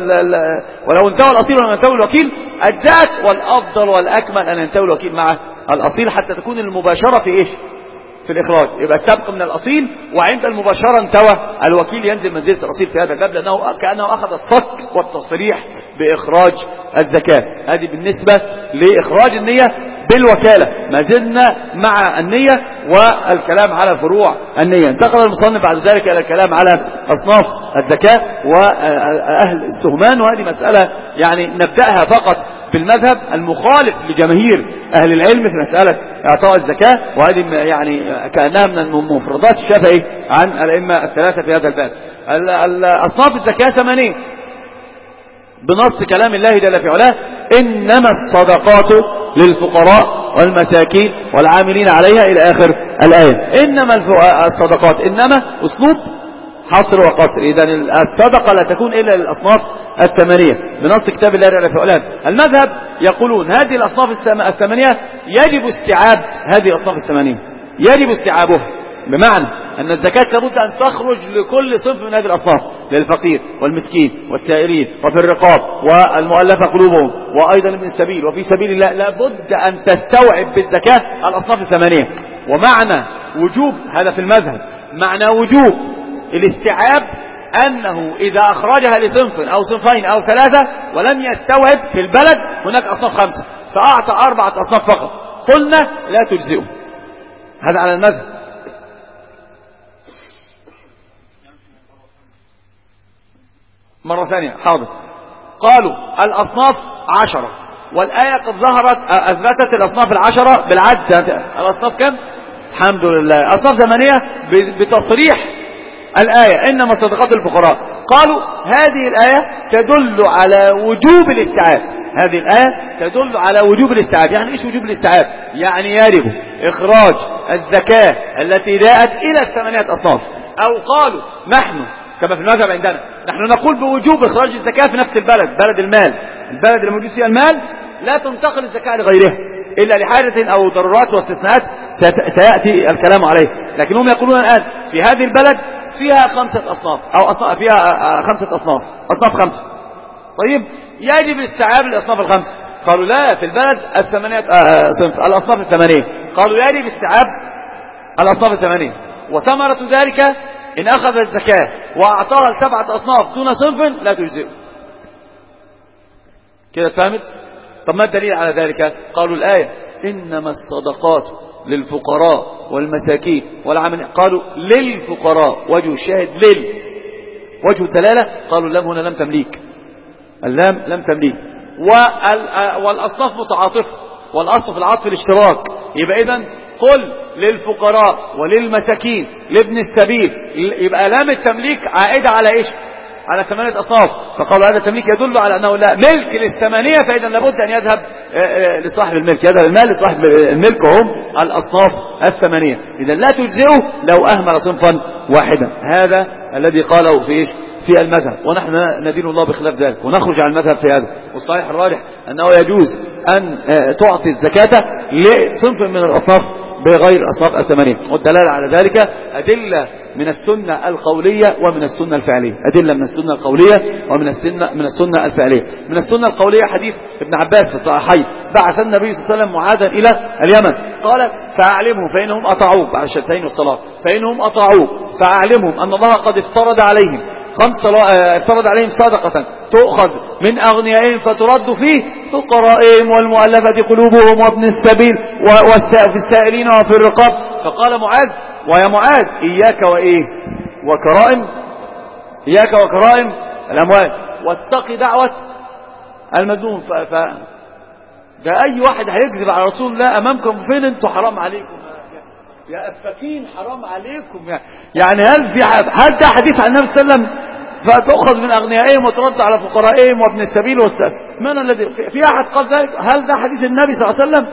ولو انتوى الأصيل ولم ينتوي الوكيل أجزاءت. والأفضل والأكمل أن ينتوي الوكيل مع الأصيل حتى تكون المباشرة في إيش؟ في الإخراج. يبقى السبق من الأصيل، وعند المباشرة انتوى الوكيل ينزل منزلة الأصيل في هذا الباب، لأنه كأنه أخذ الصك والتصريح بإخراج الزكاة. هذه بالنسبة لإخراج النية بالوكالة. ما زلنا مع النية والكلام على فروع النية. انتقل المصنف بعد ذلك إلى الكلام على أصناف الزكاة وأهل السهمان، وهذه مسألة يعني نبدأها فقط بالمذهب المخالف لجماهير أهل العلم في مسألة إعطاء الزكاة، وهذه يعني كأنها من مفردات الشافعي عن الأئمة الثلاثة في هذا الباب. أصناف الزكاة 8 بنص كلام الله جل في علاه. إنما الصدقات للفقراء والمساكين والعاملين عليها إلى آخر الآية. إنما الصدقات، إنما أسلوب حصر وقصر. إذن الصدقة لا تكون إلا للأصناف الثمانية بنص كتاب الله جل في علاه. المذهب يقولون هذه الأصناف الثمانية يجب استيعاب هذه الأصناف الثمانية، يجب استيعابها، بمعنى أن الزكاة لابد أن تخرج لكل صنف من هذه الأصناف، للفقير والمسكين والسائلين وفي الرقاب والمؤلفة قلوبهم وأيضا ابن السبيل وفي سبيل الله. لابد أن تستوعب بالزكاة الأصناف الثمانية. ومعنى وجوب هذا في المذهب، معنى وجوب الاستيعاب أنه إذا أخرجها لصنف أو صنفين أو ثلاثة ولم يستوعب في البلد هناك أصناف خمسة فأعطى 4 أصناف فقط، قلنا لا تجزئه. هذا على المذهب. مرة ثانية حاضر. قالوا الأصناف 10 والآية قد ظهرت أثبتت الأصناف 10 بالعد. الأصناف كم؟ الحمد لله أصناف 8 بتصريح الآية إنما الصدقات للفقراء. قالوا هذه الآية تدل على وجوب الاستيعاب، هذه الآية تدل على وجوب الاستيعاب. يعني إيش وجوب الاستيعاب؟ يعني يجب إخراج الزكاة التي جاءت إلى 8 أصناف. أو قالوا نحن كما في المذهب عندنا نحن نقول بوجوب إخراج الزكاة في نفس البلد، بلد المال، البلد اللي موجود فيها المال لا تنتقل الزكاة لغيرها إلا لحاجة أو ضرورات واستثناءات سيأتي الكلام عليه. لكنهم يقولون الآن في هذه البلد فيها 5 أصناف أو فيها 5 أصناف، أصناف 5. طيب يجب استيعاب الأصناف الخمسة. قالوا لا، في البلد صنف الأصناف الثمانية. قالوا يجب استيعاب الأصناف الثمانية. وثمرة ذلك إن أخذ الزكاة وأعطاها 7 أصناف دون صنف لا تجزئه. كده فهمت؟ طب ما الدليل على ذلك؟ قالوا الآية إنما الصدقات للفقراء والمساكين والعاملين. قالوا للفقراء، وجه الشاهد وجه الدلالة. قالوا اللام هنا لم تمليك، اللام لم تمليك. والأصناف متعاطفة، والأصل في العطف الاشتراك. يبقى إذن قل للفقراء وللمساكين لابن السبيل، يبقى لام التمليك عائدة على إيش؟ على 8 أصناف. فقالوا هذا التمليك يدل على أنه لا ملك لل8، فإذا لابد أن يذهب لصاحب الملك، يذهب المال لصاحب الملك، هم الأصناف 8. إذا لا تجزئه لو أهمل صنفا واحدا. هذا الذي قاله في إيش؟ في المذهب. ونحن ندين الله بخلاف ذلك ونخرج عن المذهب في هذا. والصحيح الراجح أنه يجوز أن تعطي الزكاة لصنف من الأصناف بغير أصناف 8. والدلالة على ذلك أدلة من السنة القولية ومن السنة الفعلية، أدلة من السنة القولية ومن السنة الفعلية. من السنة القولية حديث ابن عباس في الصحيحين، بعث النبي صلى الله عليه وسلم معاذا إلى اليمن، قال فأعلمهم فإنهم أطاعوه بعد الشهادتين والصلاة، فإنهم أطاعوه فأعلمهم أن الله قد افترض عليهم افترض عليهم صدقة تؤخذ من أغنيائهم فترد فيه فقرائهم والمؤلفة قلوبهم وابن السبيل وفي السائلين وفي الرقاب. فقال معاذ ويا معاذ إياك وإيه وكرائم، إياك وكرائم الأموال واتقي دعوة المظلوم. ده أي واحد هيكذب على رسول الله أمامكم فين انتوا؟ حرام عليكم يا أفاكين، حرام عليكم. يعني هل ده حديث عن النبي صلى الله عليه وسلم؟ فتأخذ من أغنيائهم وترد على فقرائهم وابن السبيل والسبيل. من الذي في أحد قال ذلك؟ هل ده حديث النبي صلى الله عليه وسلم؟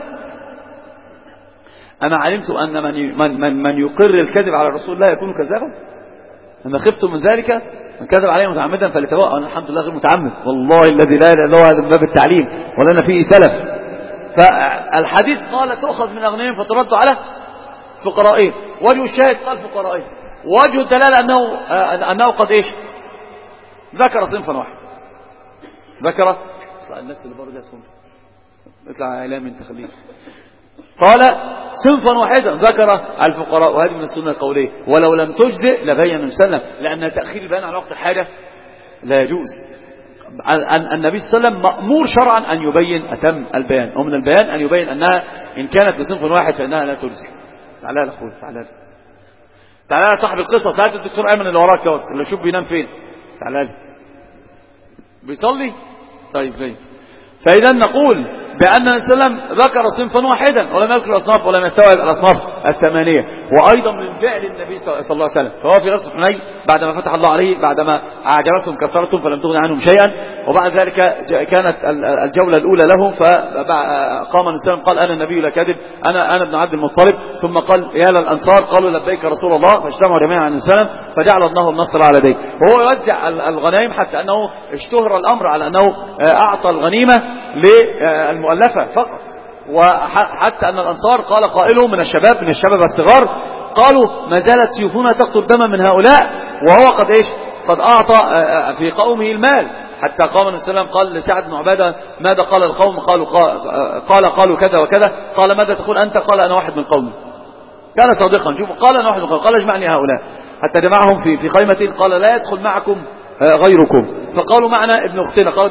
أنا علمت أن من يقر الكذب على رسول الله يكون كذابا. أنا خفتم من ذلك، من كذب عليه متعمدا فليتبوأ. أنا الحمد لله غير متعمد، والله الذي لا إله إلا هو، هذا من باب التعليم ولنا فيه سلف. فالحديث قال تأخذ من أغنيائهم فترد على فقرائهم. وجه الشاهد قال فقرائهم. وجه الدلالة أنه قد إيش؟ ذكر صنفا واحد، ذكر الناس اللي بره جاتهم اطلع إعلام من تخليه. قال صنفا واحدا ذكر الفقراء، وهذه من السنة القولية. ولو لم تجزئ لبين وسلم، لأن تأخير البيان عن وقت الحاجة لا يجوز. النبي صلى الله عليه وسلم مأمور شرعا أن يبين أتم البيان، ومن البيان أن يبين أنها إن كانت بصنف واحد فإنها لا تجزئ. تعالى يا أخوي، تعالى يا صاحب القصة. ساعات الدكتور أيمن اللي وراك كوت اللي شوف بينام فين، تعالى لي بيصلي. طيب جيد. فإذا نقول بأن السلام ذكر صنفا واحدا ولم يذكر الأصناف ولم يستوعب الأصناف 8. وأيضا من فعل النبي صلى الله عليه وسلم، فهو في غزوة حنين بعدما فتح الله عليه، بعدما أعجبتهم كثرتهم فلم تغن عنهم شيئا، وبعد ذلك كانت الجولة الأولى لهم، فقام النبي قال أنا النبي لا كاذب، أنا ابن عبد المطلب. ثم قال يا للأنصار، قالوا لبيك رسول الله، فاجتمعوا جميعا عن النبي فجعل الله النصر على يديه. وهو يوزع الغنائم حتى أنه اشتهر الأمر على أنه أعطى الغنيمة للمؤلفة فقط. وحتى أن الأنصار قال قائلهم من الشباب الصغار قالوا ما زالت سيوفنا تقتل دما من هؤلاء، وهو قد أعطى في قومه المال. حتى قام النبي صلى الله عليه وسلم قال لسعد بن عبادة ماذا قال القوم؟ قالوا كذا وكذا. قال ماذا تقول أنت؟ قال أنا واحد من قومي. كان صادقا. شوفوا قال أنا واحد من قومي. قال اجمعني هؤلاء حتى جمعهم في قائمة. قال لا يدخل معكم غيركم. فقالوا معنا ابن أختنا. قال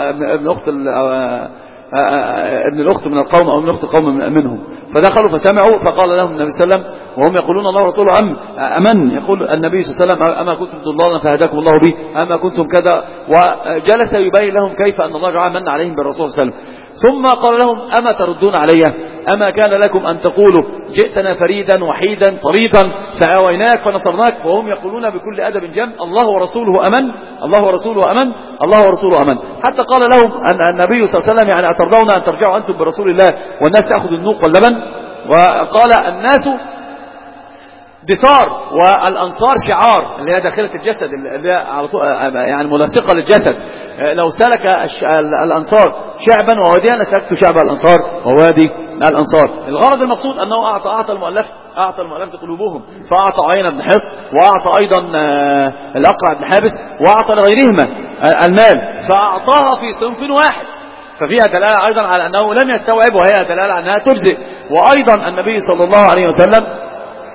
ابن الأخت من القوم أو ابن أخت القوم منهم. فدخلوا فسمعوا، فقال لهم النبي صلى الله عليه وسلم وهم يقولون الله ورسوله أمن. يقول النبي صلى الله عليه وسلم أما كنتم ضلالا فهداكم الله به، أما كنتم كذا، وجلس يبين لهم كيف أن الله جعل من عليهم بالرسول صلى الله عليه وسلم. ثم قال لهم أما تردون علي؟ أما كان لكم أن تقولوا جئتنا فريدا وحيدا طريدا فآويناك فنصرناك؟ وهم يقولون بكل أدب جم الله ورسوله أمن، الله ورسوله أمن، الله ورسوله أمن. حتى قال لهم أن النبي صلى الله عليه وسلم يعني أترضون أن ترجعوا أنتم برسول الله والناس تأخذ النوق واللبن؟ وقال الناس دثار والأنصار شعار، اللي هي داخلة الجسد، اللي هي على طول يعني ملاصقة للجسد. لو سلك الأنصار شعبا وواديا لسلكت شعب الأنصار ووادي الأنصار. الغرض المقصود أنه أعطى المؤلفة قلوبهم، فأعطى عيينة بن حصن، وأعطى أيضا الأقرع بن حابس، وأعطى لغيرهما المال، فأعطاها في صنف واحد. ففيها دلالة أيضا على أنه لم يستوعب، وهي دلالة على أنها تجزئ. وأيضا النبي صلى الله عليه وسلم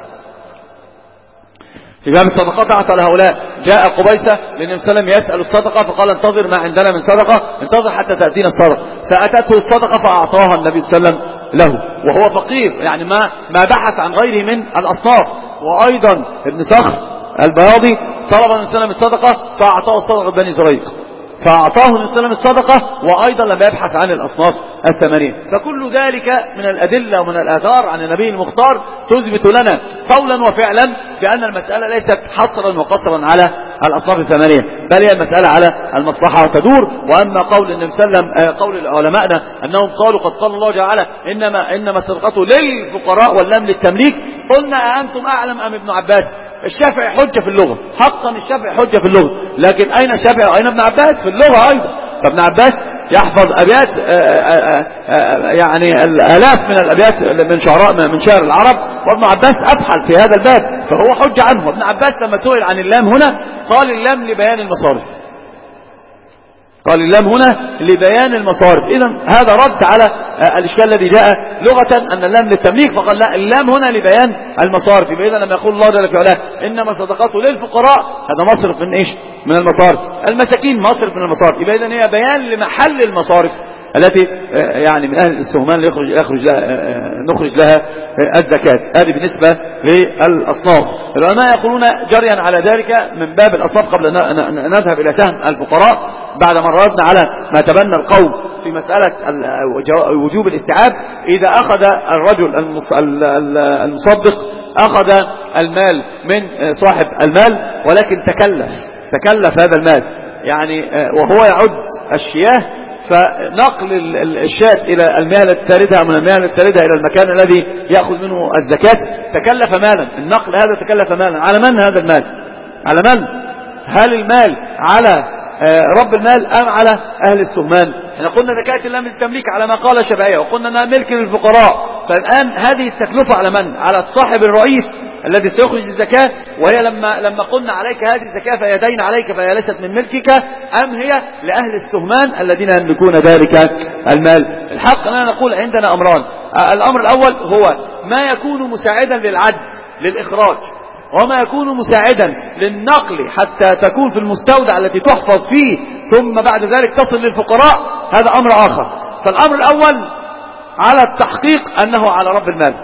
في باب الصدقات أعطى لهؤلاء. جاء قبيسة للنبي صلى الله عليه وسلم يسأل الصدقة، فقال انتظر ما عندنا من صدقة، انتظر حتى تأتينا الصدقة. فأتته الصدقة فأعطاها النبي صلى الله عليه وسلم له، وهو فقير يعني ما بحث عن غيره من الأصناف. وأيضا ابن صخر البياضي طلب النبي صلى الله عليه وسلم الصدقة فأعطاه الصدقة بني زريق، فأعطاه النبي صلى الله عليه وسلم الصدقة، وأيضا لم يبحث عن الأصناف الثمانية. فكل ذلك من الأدلة ومن الآثار عن النبي المختار تثبت لنا قولا وفعلا بأن المسألة ليست حصرا وقصرا على الأصناف الثمانية، بل هي المسألة على المصلحة وتدور. وأما قول النبي صلى الله عليه وسلم قول علماءنا أنهم قالوا قد قال الله تعالى إنما الصدقة للفقراء واللام للتمليك، قلنا أنتم أعلم أم ابن عباس؟ الشافعي حجة في اللغة، حقا الشافعي حجة في اللغة، لكن أين الشافعي وأين ابن عباس في اللغة أيضا؟ فابن عباس يحفظ أبيات يعني الآلاف من الأبيات من شعر العرب، وابن عباس أبحل في هذا الباب، فهو حجة عنه. وابن عباس لما سئل عن اللام هنا قال اللام لبيان المصارف، قال اللام هنا لبيان المصارف. إذن هذا رد على الإشكال الذي جاء لغة أن اللام للتمليك، فقال لا، اللام هنا لبيان المصارف. إذن لما يقول الله جل وعلا إنما صدقاته للفقراء، هذا مصرف من إيش؟ من المصارف. المساكين مصرف من المصارف، إذن هي بيان لمحل المصارف التي يعني من أهل السهمان نخرج لها الزكاة. هذه بالنسبة للأصناف. العلماء يقولون جريا على ذلك من باب الأصناف قبل أن نذهب إلى سهم الفقراء، بعد ما ردنا على ما تبنى القوم في مسألة وجوب الاستيعاب. إذا أخذ الرجل المصدق أخذ المال من صاحب المال، ولكن تكلف هذا المال، يعني وهو يعد الشياه، فنقل الشاة إلى المياه التاردة من المياه التاردة إلى المكان الذي يأخذ منه الزكاة تكلف مالا. النقل هذا تكلف مالا. على من هذا المال؟ على من؟ هل المال على رب المال أم على أهل السهمان؟ احنا قلنا زكاة اللام للتمليك على ما قال الشافعية، وقلنا أنها ملك للفقراء. فالآن هذه التكلفة على من؟ على الصاحب الرئيس الذي سيخرج الزكاة. وهي لما قلنا عليك هذه الزكاة فهي دين عليك، فهي ليست من ملكك، أم هي لأهل السهمان الذين يملكون ذلك المال؟ الحق أننا نقول عندنا أمران. الأمر الأول هو ما يكون مساعدا للعد للإخراج، وما يكون مساعدا للنقل حتى تكون في المستودع التي تحفظ فيه، ثم بعد ذلك تصل للفقراء، هذا أمر آخر. فالأمر الأول على التحقيق أنه على رب المال،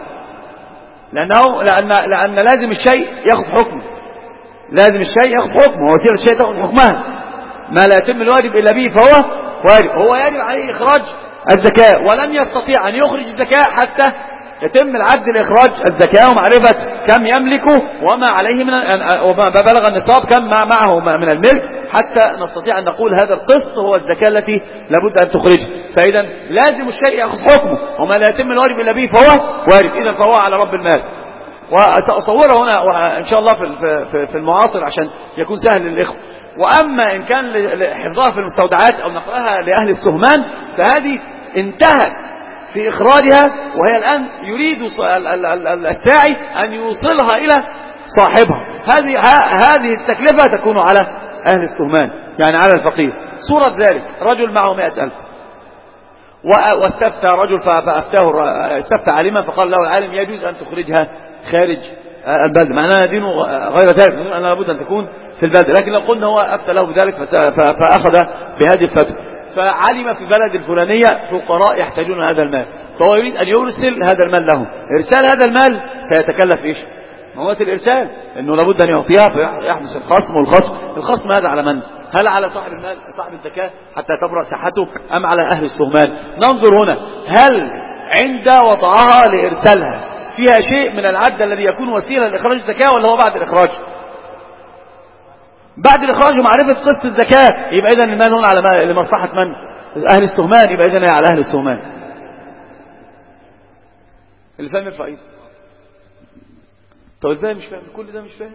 لأن لازم الشيء يأخذ حكمه، لازم الشيء يأخذ حكمه، ووسيلة الشيء تأخذ حكمها. ما لا يتم الواجب إلا به فهو واجب. هو يجب عليه إخراج الزكاة، ولن يستطيع أن يخرج الزكاة حتى يتم العد لإخراج الزكاة ومعرفة كم يملكه وما عليه وما بلغ النصاب، كم معه من الملك، حتى نستطيع أن نقول هذا القسط هو الزكاة التي لابد أن تخرجها. فإذا لازم الشيء يأخذ حكمه، وما لا يتم الواجب إلا به فهو وارد، إذا فهو على رب المال. وسأصوره هنا وإن شاء الله في المعاصر عشان يكون سهل للإخوة. وأما إن كان حفظها في المستودعات أو نقلها لأهل السهمان فهذه انتهت في إخراجها، وهي الآن يريد الساعي أن يوصلها إلى صاحبها. هذه التكلفة تكون على أهل السهمان، يعني على الفقير. صورة ذلك رجل معه 100,000 واستفتى رجل استفتى عالما فقال له العالم يجوز أن تخرجها خارج البلد، معناها دينه غير ذلك، أنها لابد أن تكون في البلد. لكن لو قلنا هو أفتى له بذلك فأخذ بهذه الفتوى، فعلم في بلد الفلانية فقراء يحتاجون هذا المال، فهو يريد أن يرسل هذا المال لهم. إرسال هذا المال سيتكلف إيش؟ مواد الإرسال، إنه لابد أن يعطيها فيحدث الخصم، الخصم هذا على من؟ هل على صاحب المال صاحب الزكاة حتى تبرأ صحته، أم على أهل السهمان؟ ننظر هنا هل عند وضعها لإرسالها فيها شيء من العد الذي يكون وسيلة لإخراج الزكاة، ولا هو بعد الإخراج؟ بعد الإخراج ومعرفة قسط الزكاة، يبقى إذن المال هنا على لمصلحة من؟ أهل السهمان، يبقى إذن على أهل السهمان. اللي فاهم يرفع ايده. طب الباقي مش فاهم، كل ده مش فاهم.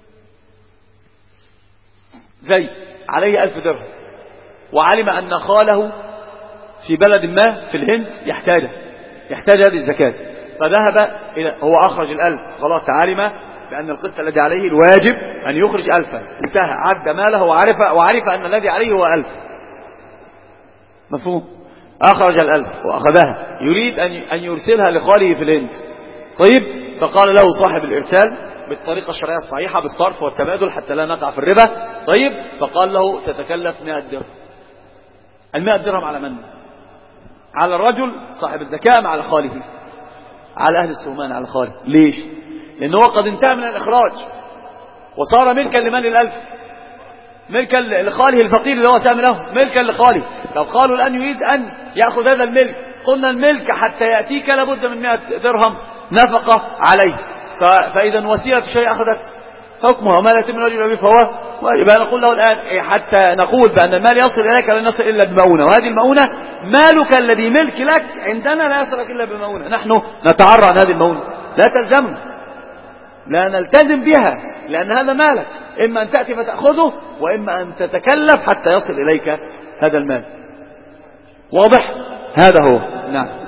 زيد عليه 1000 درهم وعلم أن خاله في بلد ما في الهند يحتاج هذه الزكاة، فذهب إلى هو أخرج 1000، خلاص علم بأن القسط الذي عليه الواجب أن يخرج 1000، انتهى، عد ماله وعرف أن الذي عليه هو 1000. مفهوم؟ أخرج 1000 وأخذها، يريد أن يرسلها لخاله في الهند. طيب، فقال له صاحب الإرسال بالطريقة الشرعية الصحيحة بالصرف والتبادل حتى لا نقع في الربا. طيب، فقال له تتكلف 100 درهم. 100 درهم على من؟ على الرجل صاحب الزكاة على خاله، على أهل السهمان، على خاله. ليش؟ لأنه هو قد انتهى من الإخراج وصار ملكا لمال 1000، ملكا لخاله الفقير اللي هو سام له، ملكا لخاله. لو قالوا الآن يريد أن يأخذ هذا الملك، قلنا الملك حتى يأتيك لابد من 100 درهم نفقة عليه، فإذا وسيلة الشيء أخذت حكمها، وما لا يتم الواجب به فهو. يبقى نقول له الآن حتى نقول بأن المال يصل إليك لن يصل إلا بمؤونة، وهذه المؤونة مالك الذي ملك لك عندنا لا يصلك إلا بمؤونة، نحن نتعرى عن هذه المؤونة، لا تلزمنا، لا نلتزم بها، لأن هذا مالك، إما أن تأتي فتأخذه وإما أن تتكلف حتى يصل إليك هذا المال. واضح؟ هذا هو. نعم.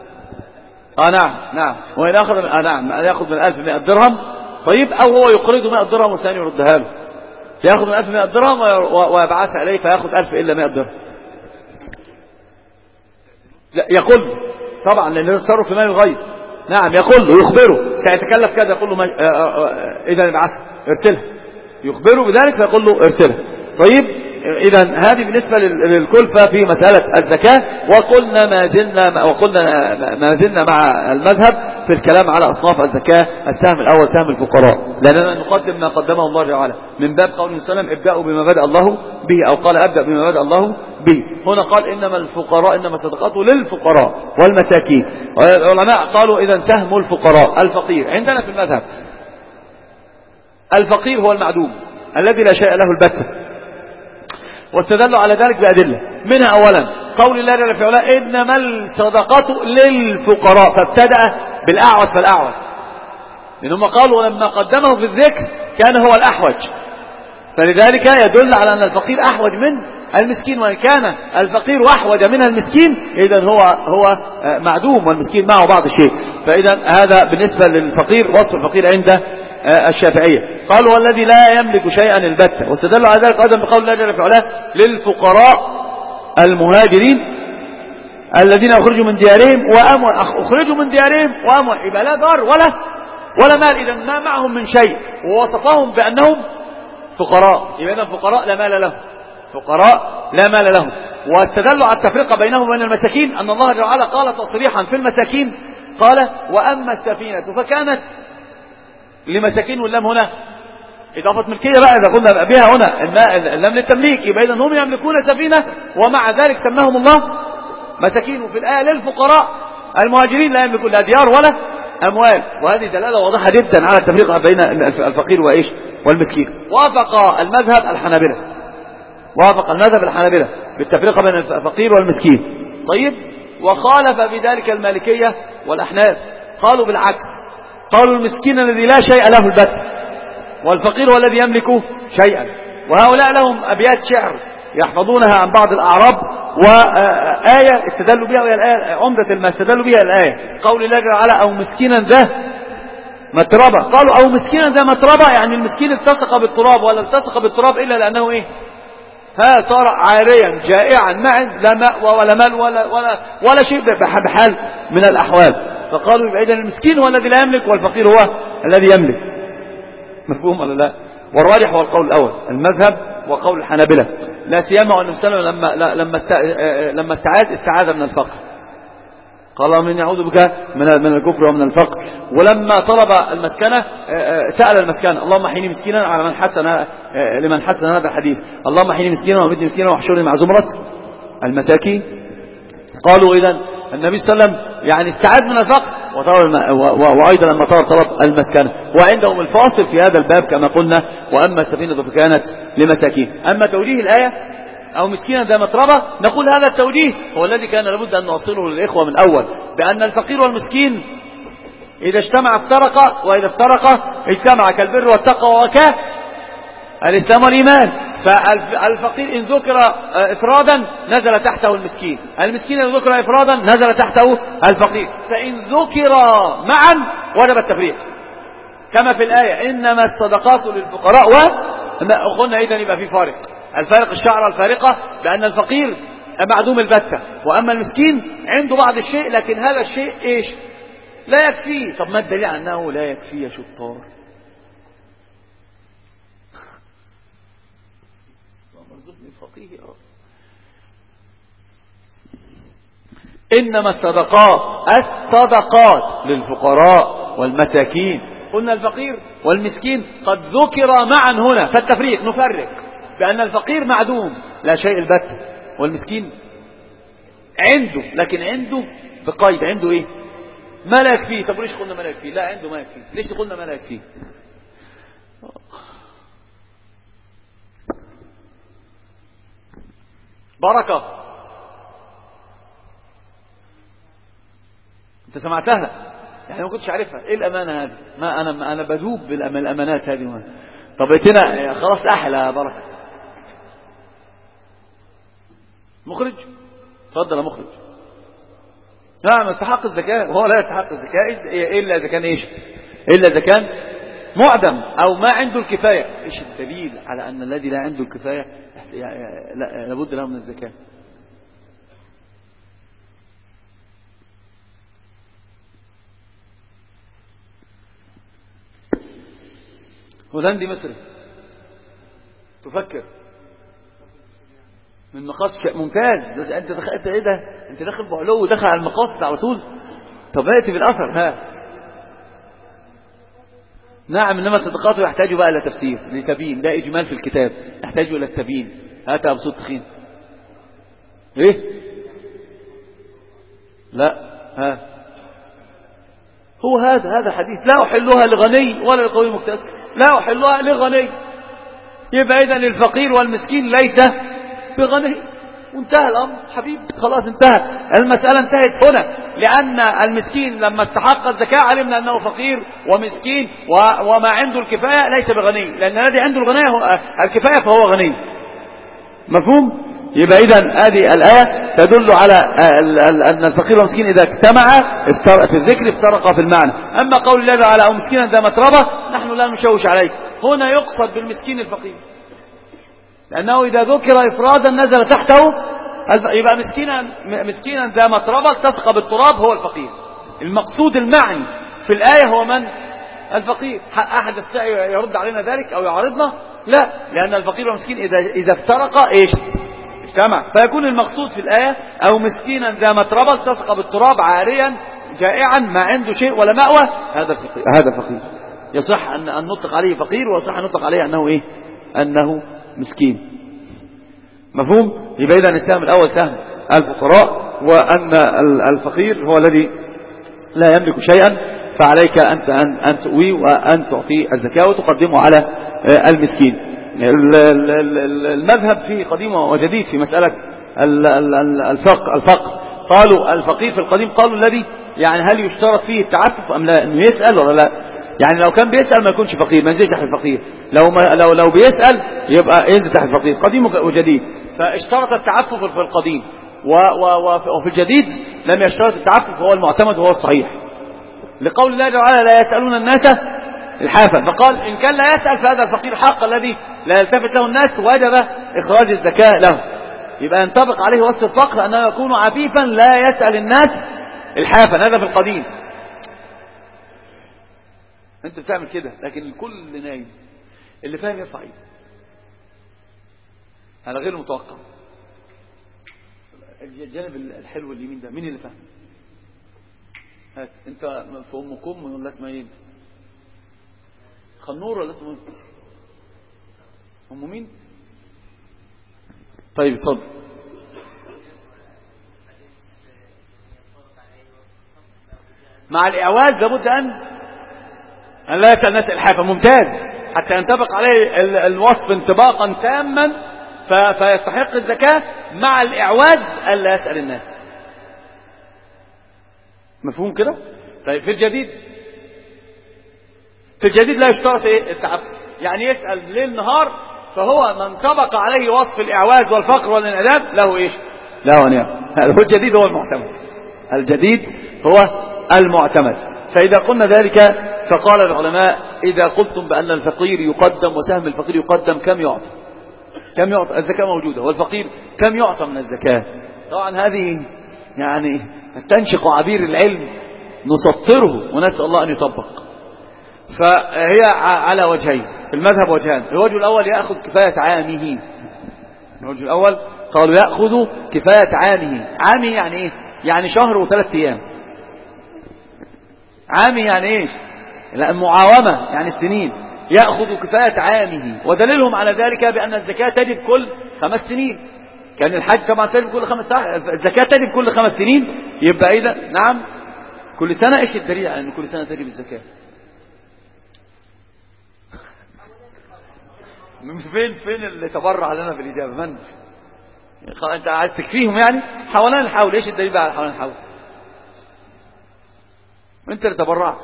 نعم. وإن أخذ نعم يأخذ من 1100 درهم. طيب، أو هو يقرضه 100 درهم وثاني يردها له، يأخذ من 1100 درهم ويبعثها إليه فيأخذ 1000 إلا 100 درهم. لا، يقول طبعا لأن التصرف في مال الغير. نعم، يقول له، يخبره سيتكلف كذا، يقول له إذا ابعثها ارسلها، يخبره بذلك فيقول له ارسلها. طيب، إذا هذه بالنسبة للكلفة في مسألة الزكاة. وقلنا ما زلنا مع المذهب في الكلام على أصناف الزكاة. السهم الأول سهم الفقراء، لأننا نقدم ما قدمه الله تعالى من باب قوله صلى الله عليه وسلم ابدأوا بما بدأ الله به، أو قال أبدأ بما بدأ الله به. هنا قال إنما الفقراء، إنما صدقاته للفقراء والمساكين. والعلماء قالوا إذا سهم الفقراء الفقير عندنا في المذهب، الفقير هو المعدوم الذي لا شيء له البتة، واستدلوا على ذلك بأدلة، منها أولا قول الله جل وعلا إنما الصدقات للفقراء، فابتدأ بالأعوج فالأعوج، لأنهم قالوا لما قدمه في الذكر كان هو الأحوج، فلذلك يدل على أن الفقير أحوج من المسكين، وإن كان الفقير أحوج من المسكين إذن هو معدوم، والمسكين معه بعض الشيء. فإذا هذا بالنسبة للفقير، وصف الفقير عند الشافعية. قالوا والذي لا يملك شيئا البتة، واستدلوا على ذلك أيضا بقول الله جل وعلا للفقراء المهاجرين الذين أخرجوا من ديارهم وأموال، يبقى لا دار ولا مال، إذا ما معهم من شيء، ووصفهم بأنهم فقراء، يبقى فقراء لا مال لهم. واستدلوا على التفرقة بينهم وبين المساكين، أن الله جل وعلا قال تصريحا في المساكين، قال وأما السفينة فكانت لمساكين، واللام هنا إضافة ملكية بقى، إذا قلنا بها هنا اللام للتمليك، يبقى إذن هم يملكون سفينة ومع ذلك سماهم الله مساكين. وفي الآية للفقراء المهاجرين لا يملكون لا ديار ولا أموال، وهذه دلالة واضحة جدا على التفريق بين الفقير والمسكين. وافق المذهب الحنابلة وافق المذهب الحنابلة بالتفرقة بين الفقير والمسكين. طيب، وخالف بذلك المالكية والأحناف، قالوا بالعكس، قالوا المسكين الذي لا شيء له البتة، والفقير هو الذي يملك شيئا. وهؤلاء لهم أبيات شعر يحفظونها عن بعض الأعراب، وآية استدلوا بها، وهي الآية عمدة ما استدلوا بها الآية، قول الله جل وعلا أو مسكينا ذا متربة. قالوا أو مسكينا ذا متربة، يعني المسكين التصق بالتراب، ولا التصق بالتراب إلا لأنه إيه؟ صار عاريا جائعا، لا ماء ولا مال ولا شيء بحال من الأحوال. فقالوا يبقى إذن المسكين هو الذي لا يملك، والفقير هو الذي يملك. مفهوم ولا لا؟ والراجح هو القول الأول، المذهب وقول الحنابلة، لا سيما أن السلام لما استعاذ من الفقر، قال من يعوذ بك من الكفر ومن الفقر. ولما طلب المسكنة سأل المسكنة اللهم احيني مسكينا على لمن حسن هذا الحديث، اللهم احيني مسكينا وامتني مسكينا واحشرني مع زمرة المساكين. قالوا إذن النبي صلى الله عليه وسلم يعني استعاذ من الفقر، وأيضا لما طلب المسكنة. وعندهم الفاصل في هذا الباب كما قلنا، وأما السفينة فكانت لمساكين. أما توجيه الآية أو مسكينا ذا متربة، نقول هذا التوجيه هو الذي كان لابد أن نوصله للإخوة من أول، بأن الفقير والمسكين إذا اجتمع افترقا، وإذا افترقا اجتمع، كالبر والتقوى الإسلام والإيمان. فالفقير إن ذكر إفرادا نزل تحته المسكين، المسكين إن ذكر إفرادا نزل تحته الفقير، فإن ذكر معا وجب التفريق كما في الآية إنما الصدقات للفقراء. وقلنا إذن يبقى في فارق، الفارق الشعر الفارقة، بأن الفقير معدوم البتة، وأما المسكين عنده بعض الشيء، لكن هذا الشيء إيش؟ لا يكفيه. طب ما الدليل أنه لا يكفي يا شطار؟ إنما الصدقات للفقراء والمساكين. قلنا الفقير والمسكين قد ذكر معا هنا، فالتفريق نفرق بأن الفقير معدوم لا شيء البتة، والمسكين عنده، لكن عنده بقيد، عنده ايه؟ ما لا يكفيه. طب ليش قلنا ما لا يكفيه؟ لا عنده ما يكفيه. ليش قلنا ما لا يكفيه؟ بركة، انت سمعتها يعني ما كنتش عارفها. ايه الامانه هذه؟ ما انا بذوب بالامانات هذه. طب اتنا خلاص احلى بركه. مخرج، اتفضل يا مخرج. نعم يستحق الزكاه، وهو لا يستحق الزكاه الا اذا كان ايش؟ الا اذا كان معدم او ما عنده الكفايه. ايش الدليل على ان الذي لا عنده الكفايه لابد له من الزكاه؟ هولندي مصري تفكر من مقاص ممتاز. انت دخلت ايه ده؟ انت داخل بعلو ودخل على المقاصد على طول. طب ائتي بالاثر. نعم، انما صدقاته يحتاج بقى الى تفسير لتبيين، ده اجمال في الكتاب يحتاج الى التبيين. هات ابو صوت تخين ايه؟ لا هو هذا حديث لا احلها لغني ولا لقوي مكتسب، لا احلها لغني. يبقى اذا الفقير والمسكين ليس بغني، وانتهى الامر حبيبي، خلاص انتهى المساله، انتهت هنا. لان المسكين لما استحق الزكاه علمنا انه فقير ومسكين، وما عنده الكفايه ليس بغني، لان الذي عنده الكفايه فهو غني. مفهوم؟ يبقى اذا هذه الايه تدل على ان الفقير والمسكين اذا اجتمعا في الذكر افترقا في المعنى. اما قول الله تعالى او مسكينا ذا متربه، نحن لا نشوش عليه، هنا يقصد بالمسكين الفقير، لانه اذا ذكر افرادا نزل تحته. يبقى مسكينا ذا متربه التصق بالتراب هو الفقير. المقصود المعني في الايه هو من؟ الفقير. احد يرد علينا ذلك او يعارضنا؟ لا، لان الفقير والمسكين اذا افترقا ايش؟ اجتمع. فيكون المقصود في الآية أو مسكينا ذا متربة التصق بالتراب عاريا جائعا ما عنده شيء ولا مأوى، هذا فقير. يصح أن نطلق عليه فقير، ويصح أن نطلق عليه أنه إيه؟ أنه مسكين. مفهوم؟ يبقى إذن السهم الأول سهم الفقراء، وأن الفقير هو الذي لا يملك شيئا، فعليك أن تؤويه وأن تعطيه الزكاة وتقدمه على المسكين. المذهب فيه قديم وجديد في مسألة الفقر. قالوا الفقير في القديم قالوا الذي يعني هل يشترط فيه التعفف أم لا، انه يسأل ولا لا. يعني لو كان بيسأل ما يكونش فقير، ما ينزلش تحت الفقير. لو بيسأل يبقى ينزل تحت الفقير، قديم وجديد. فاشترط التعفف في القديم، وفي الجديد لم يشترط التعفف، هو المعتمد وهو الصحيح، لقول الله تعالى لا يسألون الناس الحافة. فقال إن كان لا يسأل فهذا الفقير حق الذي لا يلتفت له الناس، وجب إخراج الزكاة له. يبقى ينطبق عليه وصف الفقر أنه يكون عفيفا لا يسأل الناس الحافة. هذا في القديم. أنت بتعمل كده، لكن الكل نايم، اللي فاهم يرفع ايده. هذا غير متوقع. الجانب الحلو اليمين ده مين اللي فاهم؟ هات انت في امكم ولا اسمها ايه؟ خنور ولا اسمه ايه؟ ام مين؟ طيب اتفضل. مع الاعواز لابد ان لا يسأل الناس الحافة. ممتاز، حتى ينطبق عليه الوصف انطباقا تاما فيستحق الزكاة. مع الاعواز الا يسأل الناس. مفهوم كده؟ طيب في الجديد لا يشترط ايه التعفف، يعني يسأل ليل نهار، فهو من طبق عليه وصف الإعواز والفقر والانعدام له ايش؟ له ونعم. هذا هو الجديد، هو المعتمد. الجديد هو المعتمد. فإذا قلنا ذلك فقال العلماء إذا قلتم بأن الفقير يقدم وسهم الفقير يقدم كم يعطى؟ كم يعطى؟ الزكاة موجودة، والفقير كم يعطى من الزكاة؟ طبعا هذه يعني تنشق عبير العلم نسطره ونسأل الله أن يطبق. فهي على وجهين في المذهب، وجهان. الوجه الأول يأخذ كفاية عامه. الوجه الأول قالوا يأخذ كفاية عامه. عامه يعني إيه؟ يعني شهر و3 أيام. عامه يعني إيش؟ لا معاومة يعني السنين. يأخذ كفاية عامه، ودليلهم على ذلك بأن الزكاة تجب كل 5 سنين. كان الحج طبعا تجب كل 5 سنين، الزكاة تجب كل 5 سنين. يبقى إذا نعم كل سنة. إيش الدليل على أن كل سنة تجب الزكاة؟ فين اللي تبرع لنا بالإجابة؟ من أنت عايز تكفيهم يعني؟ حوالين الحول. إيش الدليل على حوالين الحول؟ أنت اللي تبرعت.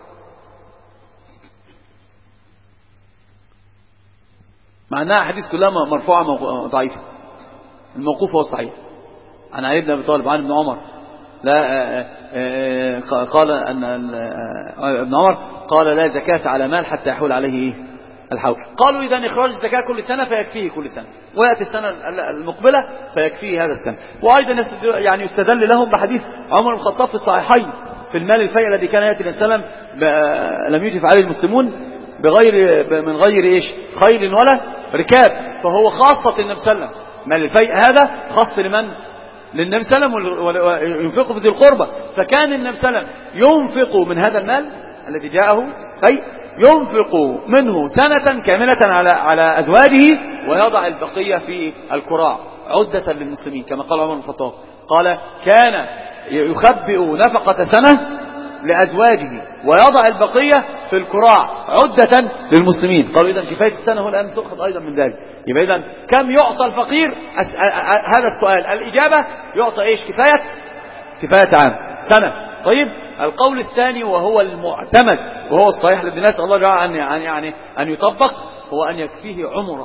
مع أنها حديث كلها مرفوعة ضعيفة. الموقوف هو الصحيح عن علي بن أبي طالب عن ابن عمر. لا قال أن ابن عمر قال لا زكاة على مال حتى يحول عليه إيه؟ الحول. قالوا إذا إخراج الزكاة كل سنة فيكفيه كل سنة، ويأتي السنة المقبلة فيكفيه هذا السنة. وأيضا يعني يستدل لهم بحديث عمر بن الخطاب في الصحيحين في المال الفيء الذي كان يأتي الإنسان لم يجف عليه المسلمون من غير إيش؟ خيل ولا ركاب. فهو خاصة النبي صلى الله عليه وسلم. مال الفيء هذا خاص لمن؟ للنبي صلى الله عليه وسلم، وينفقه في ذي القربى. فكان النبي صلى الله عليه وسلم ينفق من هذا المال الذي جاءه فيء، ينفق منه سنة كاملة على أزواجه، ويضع البقية في الكراع عدة للمسلمين، كما قال عمر بن الخطاب. قال كان يخبئ نفقة سنة لأزواجه ويضع البقية في الكراع عدة للمسلمين. قالوا إذن كفاية السنة هو الآن تأخذ أيضا من ذلك. يبقى إذن كم يعطى الفقير؟ هذا السؤال. الإجابة يعطى إيش؟ كفاية عام، سنة. طيب القول الثاني وهو المعتمد وهو الصحيح الذي نسأل الله يعني أن يطبق، هو أن يكفيه عمره.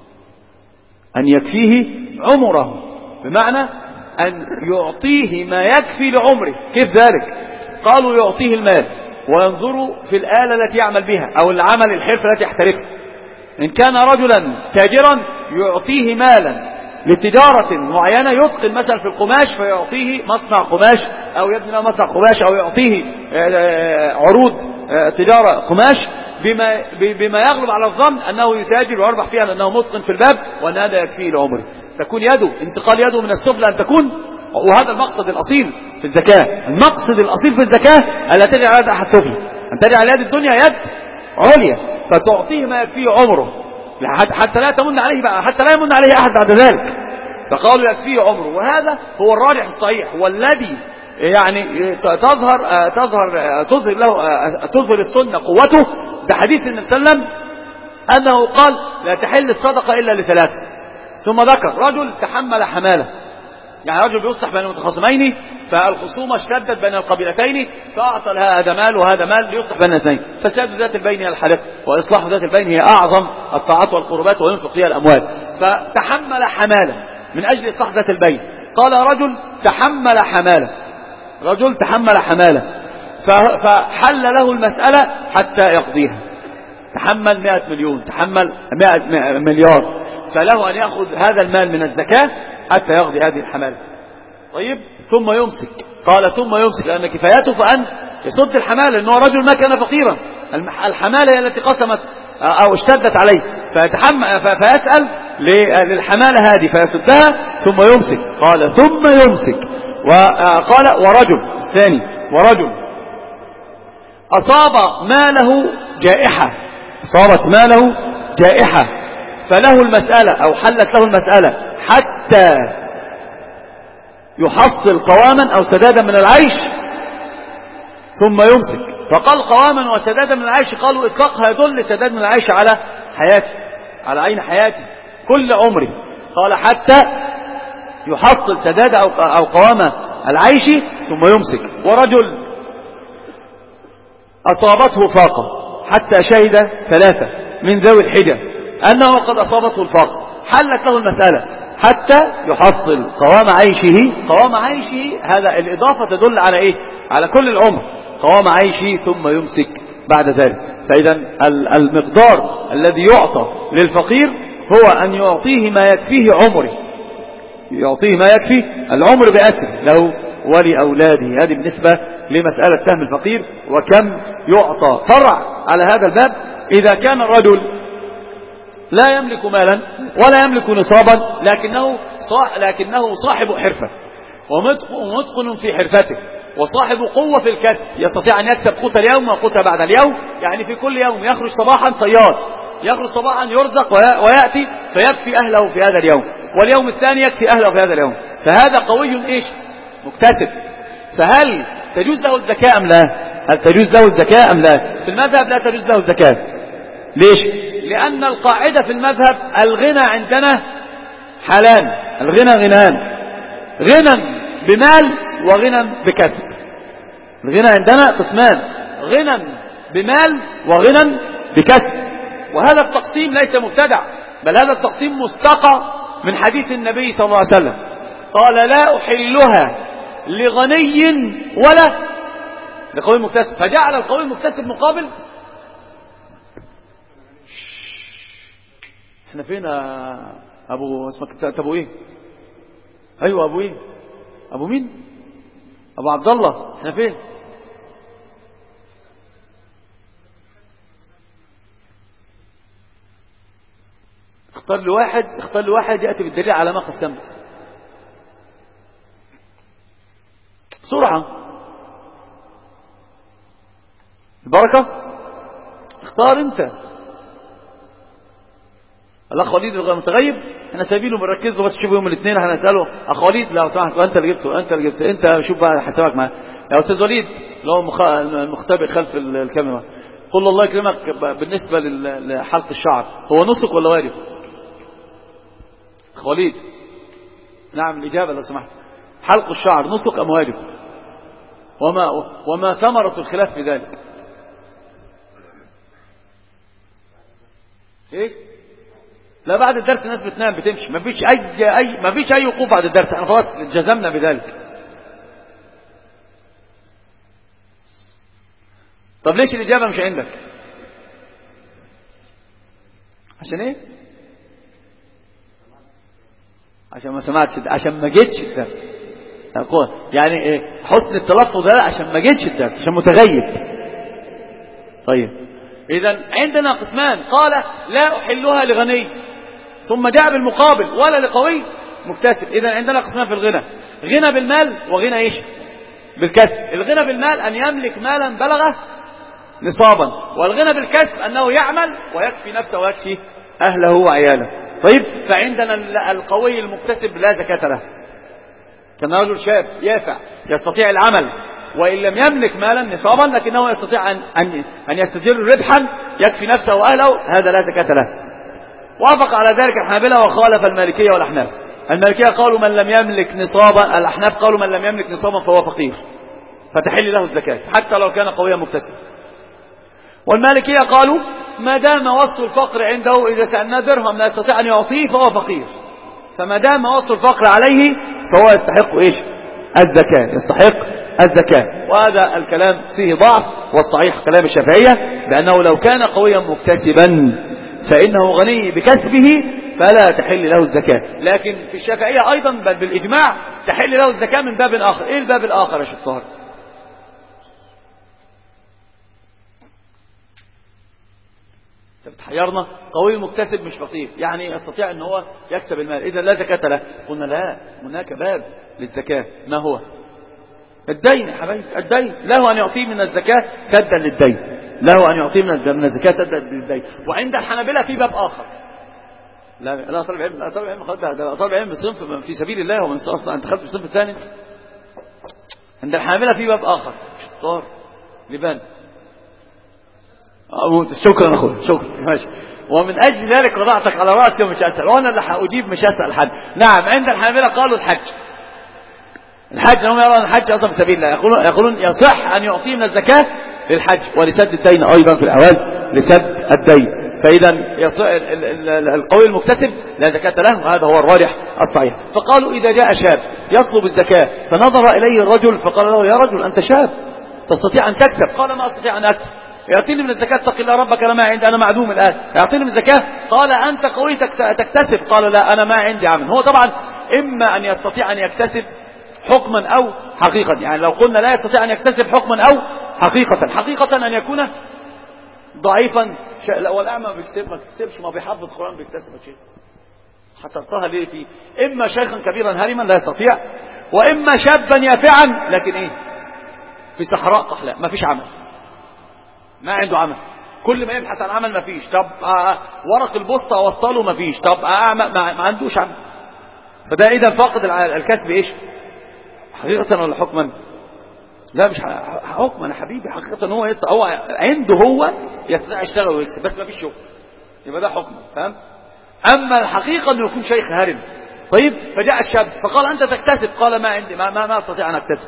أن يكفيه عمره بمعنى أن يعطيه ما يكفي لعمره. كيف ذلك؟ قالوا يعطيه المال وينظروا في الآلة التي يعمل بها أو العمل الحرفة التي يحترفها. إن كان رجلا تاجرا يعطيه مالا لتجارة معينة، يتقن مثلا في القماش فيعطيه مصنع قماش أو يبني له مصنع قماش، أو يعطيه عروض تجارة قماش بما يغلب على الظن أنه يتاجر ويربح فيها لأنه متقن في الباب، وأن هذا يكفيه لعمره. تكون يده انتقال يده من السفلى أن تكون، وهذا المقصد الأصيل في الزكاة. المقصد الأصيل في الزكاة ألا تجعل يد أحد سفلى، أن تجعل يد الدنيا يد عليا، فتعطيه ما يكفيه عمره حتى لا تمن عليه بقى، حتى لا يمن عليه أحد بعد ذلك. فقالوا يكفيه عمره، وهذا هو الراجح الصحيح والذي يعني تظهر السنة قوته بحديث النبي صلى الله عليه وسلم أنه قال لا تحل الصدقة إلا لثلاثة. ثم ذكر رجل تحمل حمالة، يعني رجل بيصلح بين المتخاصمين فالخصومة اشتدت بين القبيلتين فأعطى لها هذا مال وهذا مال ليصلح بين الاثنين. فساد ذات البين هي الحلقة، وإصلاح ذات البين هي أعظم الطاعات والقربات وينفق فيها الأموال. فتحمل حمالة من أجل إصلاح ذات البين. قال رجل تحمل حمالة، رجل تحمل حمالة فحل له المسألة حتى يقضيها. تحمل 100 مليون، تحمل 100 مليار، فله أن يأخذ هذا المال من الزكاة حتى يقضي هذه الحمالة. طيب ثم يمسك، قال ثم يمسك لأن كفايته فأن يسد الحمالة، لأنه رجل ما كان فقيرا، الحمالة هي التي قسمت أو اشتدت عليه، فيسأل للحمالة هذه فيسدها ثم يمسك. قال ثم يمسك. وقال ورجل الثاني، ورجل أصاب ماله جائحة، أصابت ماله جائحة فله المسألة أو حلت له المسألة حتى يحصل قواما أو سدادا من العيش ثم يمسك. فقال قواما وسدادا من العيش، قالوا إطلاقها يدل سداد من العيش على حياتي، على عين حياتي كل عمري. قال حتى يحصل سداد أو قوام العيش ثم يمسك. ورجل أصابته فاقة حتى شهد 3 من ذوي الحجة أنه قد أصابته الفاقة، حلت له المسألة حتى يحصل قوام عيشه. قوام عيشه هذا الإضافة تدل على إيه؟ على كل العمر. قوام عيشه ثم يمسك بعد ذلك. فإذا المقدار الذي يعطى للفقير هو أن يعطيه ما يكفيه عمره، يعطيه ما يكفي العمر بأسره له ولأولاده. هذه بالنسبة لمسألة سهم الفقير وكم يعطى. فرع على هذا الباب إذا كان الرجل لا يملك مالا ولا يملك نصابا لكنه صاحب حرفة ومتقن في حرفته وصاحب قوة في الكسب، يستطيع أن يكسب قوت اليوم وقوت بعد اليوم. يعني في كل يوم يخرج صباحا صياد، يخرج صباحا يرزق ويأتي فيكفي أهله في هذا اليوم، واليوم الثاني يكفي أهله في هذا اليوم. فهذا قوي إيش؟ مكتسب. فهل تجوز له الزكاة أم لا؟ هل تجوز له الزكاة أم لا؟ في المذهب لا تجوز له الزكاة. ليش؟ لأن القاعدة في المذهب الغنى عندنا حالان، الغنى غنان، غنى بمال وغنى بكسب. الغنى عندنا قسمان، غنى بمال وغنى بكسب. وهذا التقسيم ليس مبتدع، بل هذا التقسيم مستقى من حديث النبي صلى الله عليه وسلم. قال لا أحلها لغني ولا لقوي مكتسب، فجعل القوي المكتسب مقابل. احنا فين ابو اسمك ابو ايه؟ ايوه ابو ايه؟ ابو مين؟ ابو عبد الله. احنا فين؟ اختار لي واحد يأتي بالدليل على ما قسمت بسرعة. البركة اختار انت. الاخ وليد المتغيب احنا سايبينه بنركز له بس شوف يوم الاثنين احنا هنساله اخ وليد لو سمحت انت اللي جبته انت شوف بقى حسابك معاه يا استاذ وليد لو المختبئ خلف الكاميرا. قل الله يكرمك بالنسبة لحلق الشعر هو نسك ولا واجب؟ اخ وليد نعم الإجابة لو سمحت. حلق الشعر نسك أم واجب؟ وما ثمرة الخلاف في ذلك؟ ايه؟ لا بعد الدرس الناس بتنام بتمشي، ما فيش اي وقوف بعد الدرس، احنا خلاص جزمنا بذلك. طب ليش الإجابة مش عندك؟ عشان ايه؟ عشان ما سمعتش، عشان ما جيتش الدرس. يعني ايه حسن التلفظ ده؟ عشان ما جيتش الدرس، عشان متغيب. طيب اذا عندنا قسمان، قال لا احلها لغني ثم جاء بالمقابل ولا لقوي مكتسب. اذا عندنا قسمان في الغنى، غنى بالمال وغنى ايش؟ بالكسب. الغنى بالمال ان يملك مالا بلغه نصابا، والغنى بالكسب انه يعمل ويكفي نفسه ويكفي اهله وعياله. طيب فعندنا القوي المكتسب لا زكاة له. كان رجل شاب يافع يستطيع العمل وإن لم يملك مالا نصابا لكنه يستطيع أن يستدر ربحا يكفي نفسه وأهله، هذا لا زكاة له. وافق على ذلك الحنابلة وخالف المالكية والأحناف. المالكية قالوا من لم يملك نصابا، الأحناف قالوا من لم يملك نصابا فهو فقير فتحل له الزكاة حتى لو كان قويا مكتسبا. والمالكية قالوا ما دام وصف الفقر عنده إذا سألنا درهم لا يستطيع أن يعطيه فهو فقير، فما دام وصف الفقر عليه فهو يستحق إيش؟ الزكاة، يستحق الزكاة. وهذا الكلام فيه ضعف، والصحيح كلام الشافعية بأنه لو كان قويا مكتسبا فإنه غني بكسبه فلا تحل له الزكاة. لكن في الشافعية أيضا بل بالإجماع تحل له الزكاة من باب آخر. إيه الباب الآخر يا شيخ طاهر؟ بتحيرنا. قوي مكتسب مش فقير، يعني يستطيع ان هو يكسب المال، اذا لا زكاة له. قلنا لا، هناك باب للزكاة. ما هو؟ الدين يا حبايبي. الدين له ان يعطيه من الزكاة سدا للدين، له ان يعطيه من الزكاة سدا للدين. وعند الحنابلة في باب اخر. لا طالب علم، لا طالب علم، ده طالب علم بصنف في سبيل الله، ومن اصلا انت خدت الصنف الثاني. عند الحنابلة في باب اخر. شطار لبان. شكرا اخوي، شكرا، ماشي. ومن اجل ذلك وضعتك على راسي ومش اسال، وانا اللي هاجيب مش اسال حد. نعم، عند الحنابلة قالوا الحج هم يرون الحج اصلا في سبيل الله، يقولون يصح ان يعطيه من الزكاة للحج ولسد الدين ايضا في الاعوال، لسد الدين. فاذا القوي المكتسب لا زكاة له، وهذا هو الراجح الصحيح. فقالوا اذا جاء شاب يطلب الزكاة فنظر اليه الرجل فقال له يا رجل انت شاب تستطيع ان تكسب. قال ما استطيع ان اكسب. يعطيني من الزكاة اتق الله ربك، انا ما عندي، انا معدوم الان. يعطيني من الزكاة. قال انت قوي تكتسب. قال لا انا ما عندي عمل. هو طبعا اما ان يستطيع ان يكتسب حكما او حقيقة. يعني لو قلنا لا يستطيع ان يكتسب حكما او حقيقة ان يكون ضعيفا. والاعمى ما بيكتسبش، ما بيحفظ قرآن بيكتسب شيء. حصرتها ليه في اما شيخا كبيرا هرما لا يستطيع، واما شابا يافعا لكن ايه في صحراء قحلاء ما فيش عمل، ما عنده عمل، كل ما يبحث عن عمل ما فيش. طب ورق البوسطة وصله ما فيش. طب ما عندوش عمل. فده اذا فاقد الكسب ايش؟ حقيقة ولا حكما؟ لا مش حكما يا حبيبي، حقيقة هو هو عنده، هو يستطيع يشتغل ويكسب بس ما فيش شغل، يبقى ده حكما، فاهم؟ اما الحقيقة انه يكون شيخ هارم. طيب فجاء الشاب فقال انت تكتسب. قال ما عندي، ما استطيع ان اكتسب.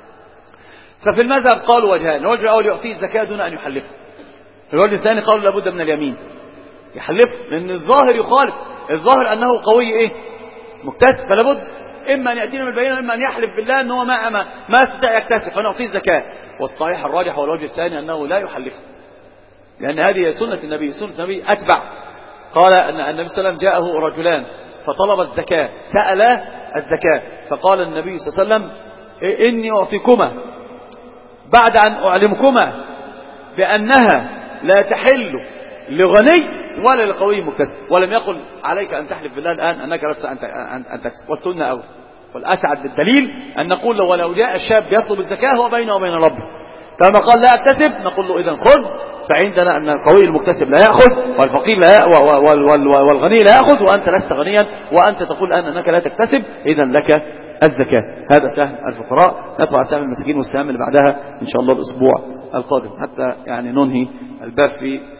ففي المذهب قالوا وجهان. الوجه الاول يعطيه الزكاة دون ان يحلفه. الوجه الثاني قالوا لابد من اليمين يحلف، لان الظاهر يخالف. الظاهر انه قوي ايه مكتسب، فلا بد اما ان ياتينا بالبينه واما ان يحلف بالله ان هو ما يستطيع يكتسب فنعطيه الزكاه. والصحيح الراجح والوجه الثاني انه لا يحلف، لان هذه سنه النبي. سنه النبي اتبع. قال ان النبي صلى الله عليه وسلم جاءه رجلان فطلب الزكاه، سألا الزكاه، فقال النبي صلى الله عليه وسلم اني اعطيكما بعد ان اعلمكما بانها لا تحل لغني ولا لقوي مكتسب، ولم يقل عليك أن تحلف بالله الآن أنك لست أن تكسب. والسنة أول والأسعد بالدليل أن نقول له ولو جاء الشاب يطلب الزكاة هو بينه وبين ربه كما قال لا أكتسب، نقول له إذن خذ. فعندنا أن القوي المكتسب لا يأخذ والفقير لا والغني لا يأخذ، وأنت لست غنيا وأنت تقول أنك لا تكتسب، إذن لك الزكاة. هذا سهم الفقراء. ندخل على سهم المساكين والسهم اللي بعدها إن شاء الله الأسبوع القادم حتى يعني ننهي الباب في